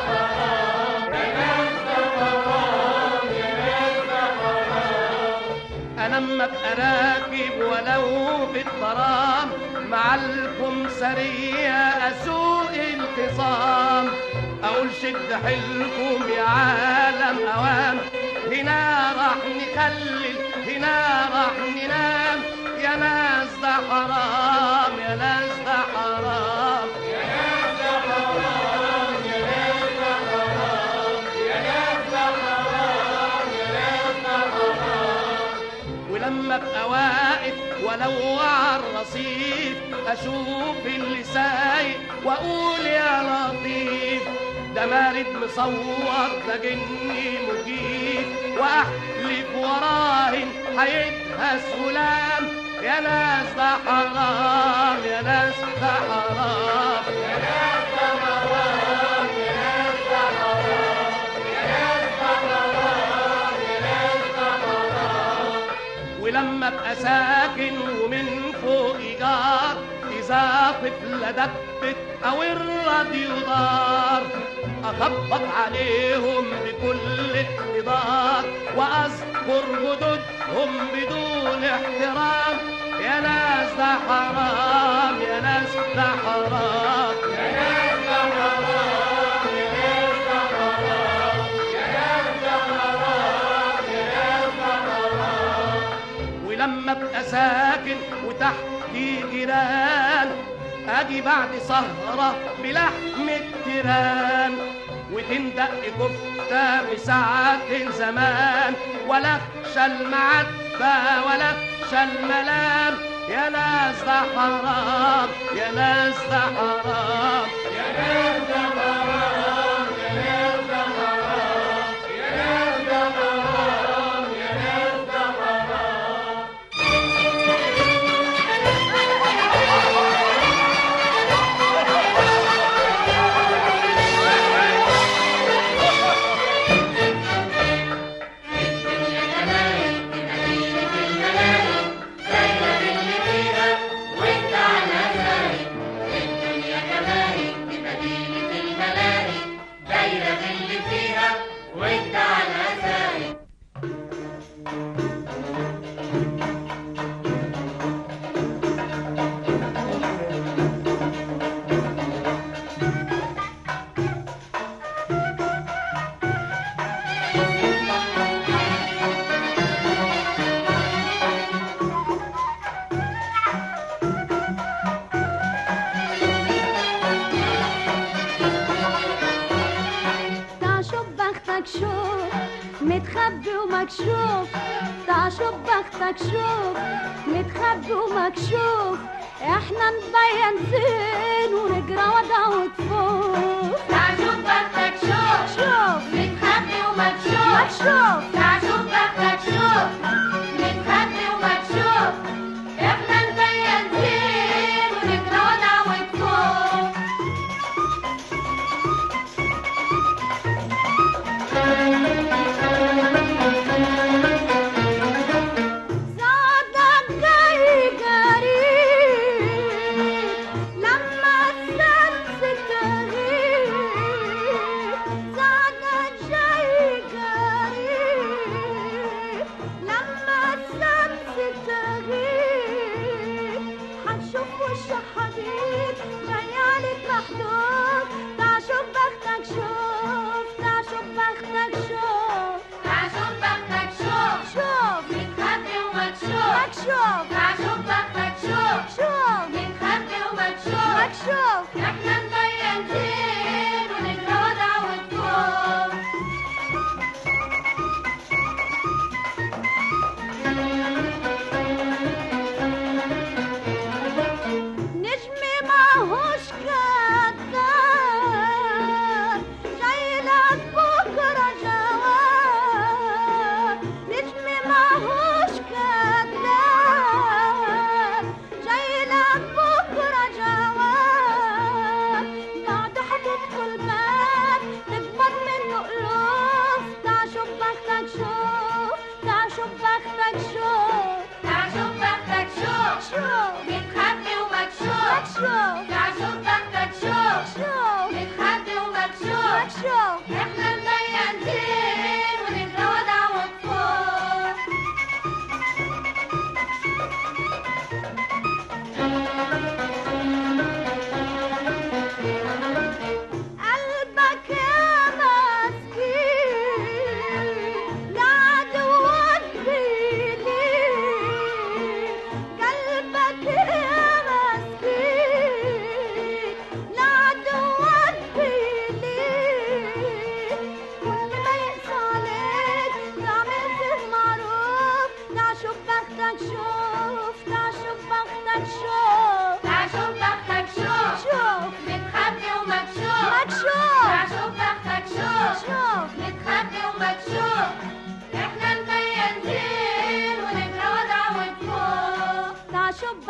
في الظلام مع الكمسارية أسوق الخصام. أقول شد حيلكم يا عالم أوام، هنا راح نخلل هنا راح ننام. يا ناس ده حرام يا ناس ده حرام يا ناس ده حرام يا ناس ده حرام يا ناس ده حرام يا ناس ده حرام. ولما ابقى واقف ولو على الرصيف اشوف اللي سايق واقول يا لطيف، ده مارد مصور ده جني مجيب واحلف وراهن هيدهس غلام. يا ناس ده حرام يا ناس ده حرام يا ناس ده حرام يا ناس ده حرام يا ناس ده حرام يا ناس ده حرام. ولما ابقى ساكن ومن فوق ايجار اذا طفله دبت او الراديو دار اخبط عليهم بكل اقتدار واذكر جدودهم بدون احترام. يا ناس ده حرام يا ناس ده حرام يا ناس ده حرام يا ناس ده حرام يا ناس ده حرام يا ناس ده حرام. ولما ابقى ساكن وتحتي جيران اجي بعد سهرة بلحم التيران وتندق كفتة بساعة زمان ولا اخشى المعدة ولا اخشى الملام. يا ناس ده حرام يا ناس ده حرام يا ناس ده حرام يا ناس ده حرام يا ناس ده حرام يا ناس ده حرام. متخبي ومكشوف تعال شوف بختك شوف متخبي ومكشوف احنا نبين زين ونجرى وضع وتفوق. تعال شوف بختك شوف شوف متخبي ومكشوف مكشوف تعال شوف بختك شوف متخبي ومكشوف احنا نبين زين ونجرى وضع وتفوق. شوف احنا نبين زين ونجرى وضع وتفوق. نجمي ماهوش كداب جاي لك بكره جواب. نجمي ماهوش كداب جاي لك بكره جواب.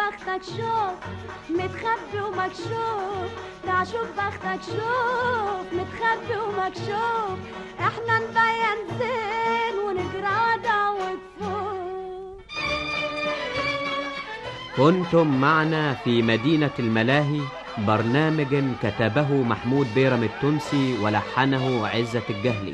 بختك شوف متخبي ومكشوف، تعال شوف بختك شوف متخبي ومكشوف، احنا نبين زين ونقرا دعوة فوق. كنتم معنا في مدينة الملاهي، برنامج كتبه محمود بيرم التونسي ولحنه عزة الجهلي.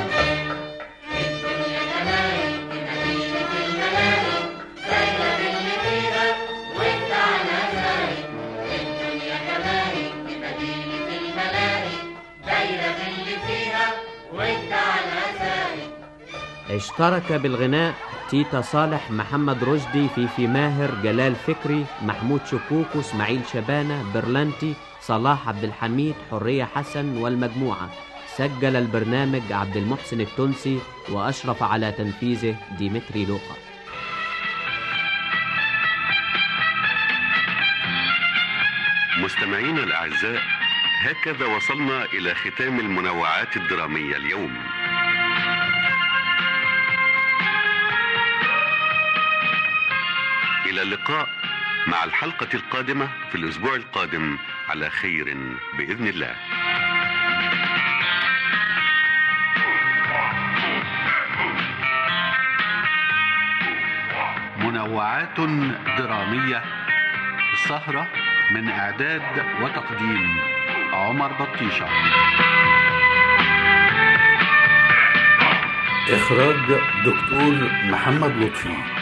اشترك بالغناء تيتا صالح، محمد رشدي، فيفي ماهر، جلال فكري، محمود شكوكو، اسماعيل شبانة، برلانتي، صلاح عبد الحميد، حرية حسن والمجموعة. سجل البرنامج عبد المحسن التونسي، وأشرف على تنفيذه ديمتري لوقا. مستمعينا الأعزاء، هكذا وصلنا إلى ختام المنوعات الدرامية اليوم. إلى اللقاء مع الحلقة القادمة في الأسبوع القادم على خير بإذن الله. منوعات درامية، السهرة من إعداد وتقديم عمر بطيشة، إخراج دكتور محمد لطفي.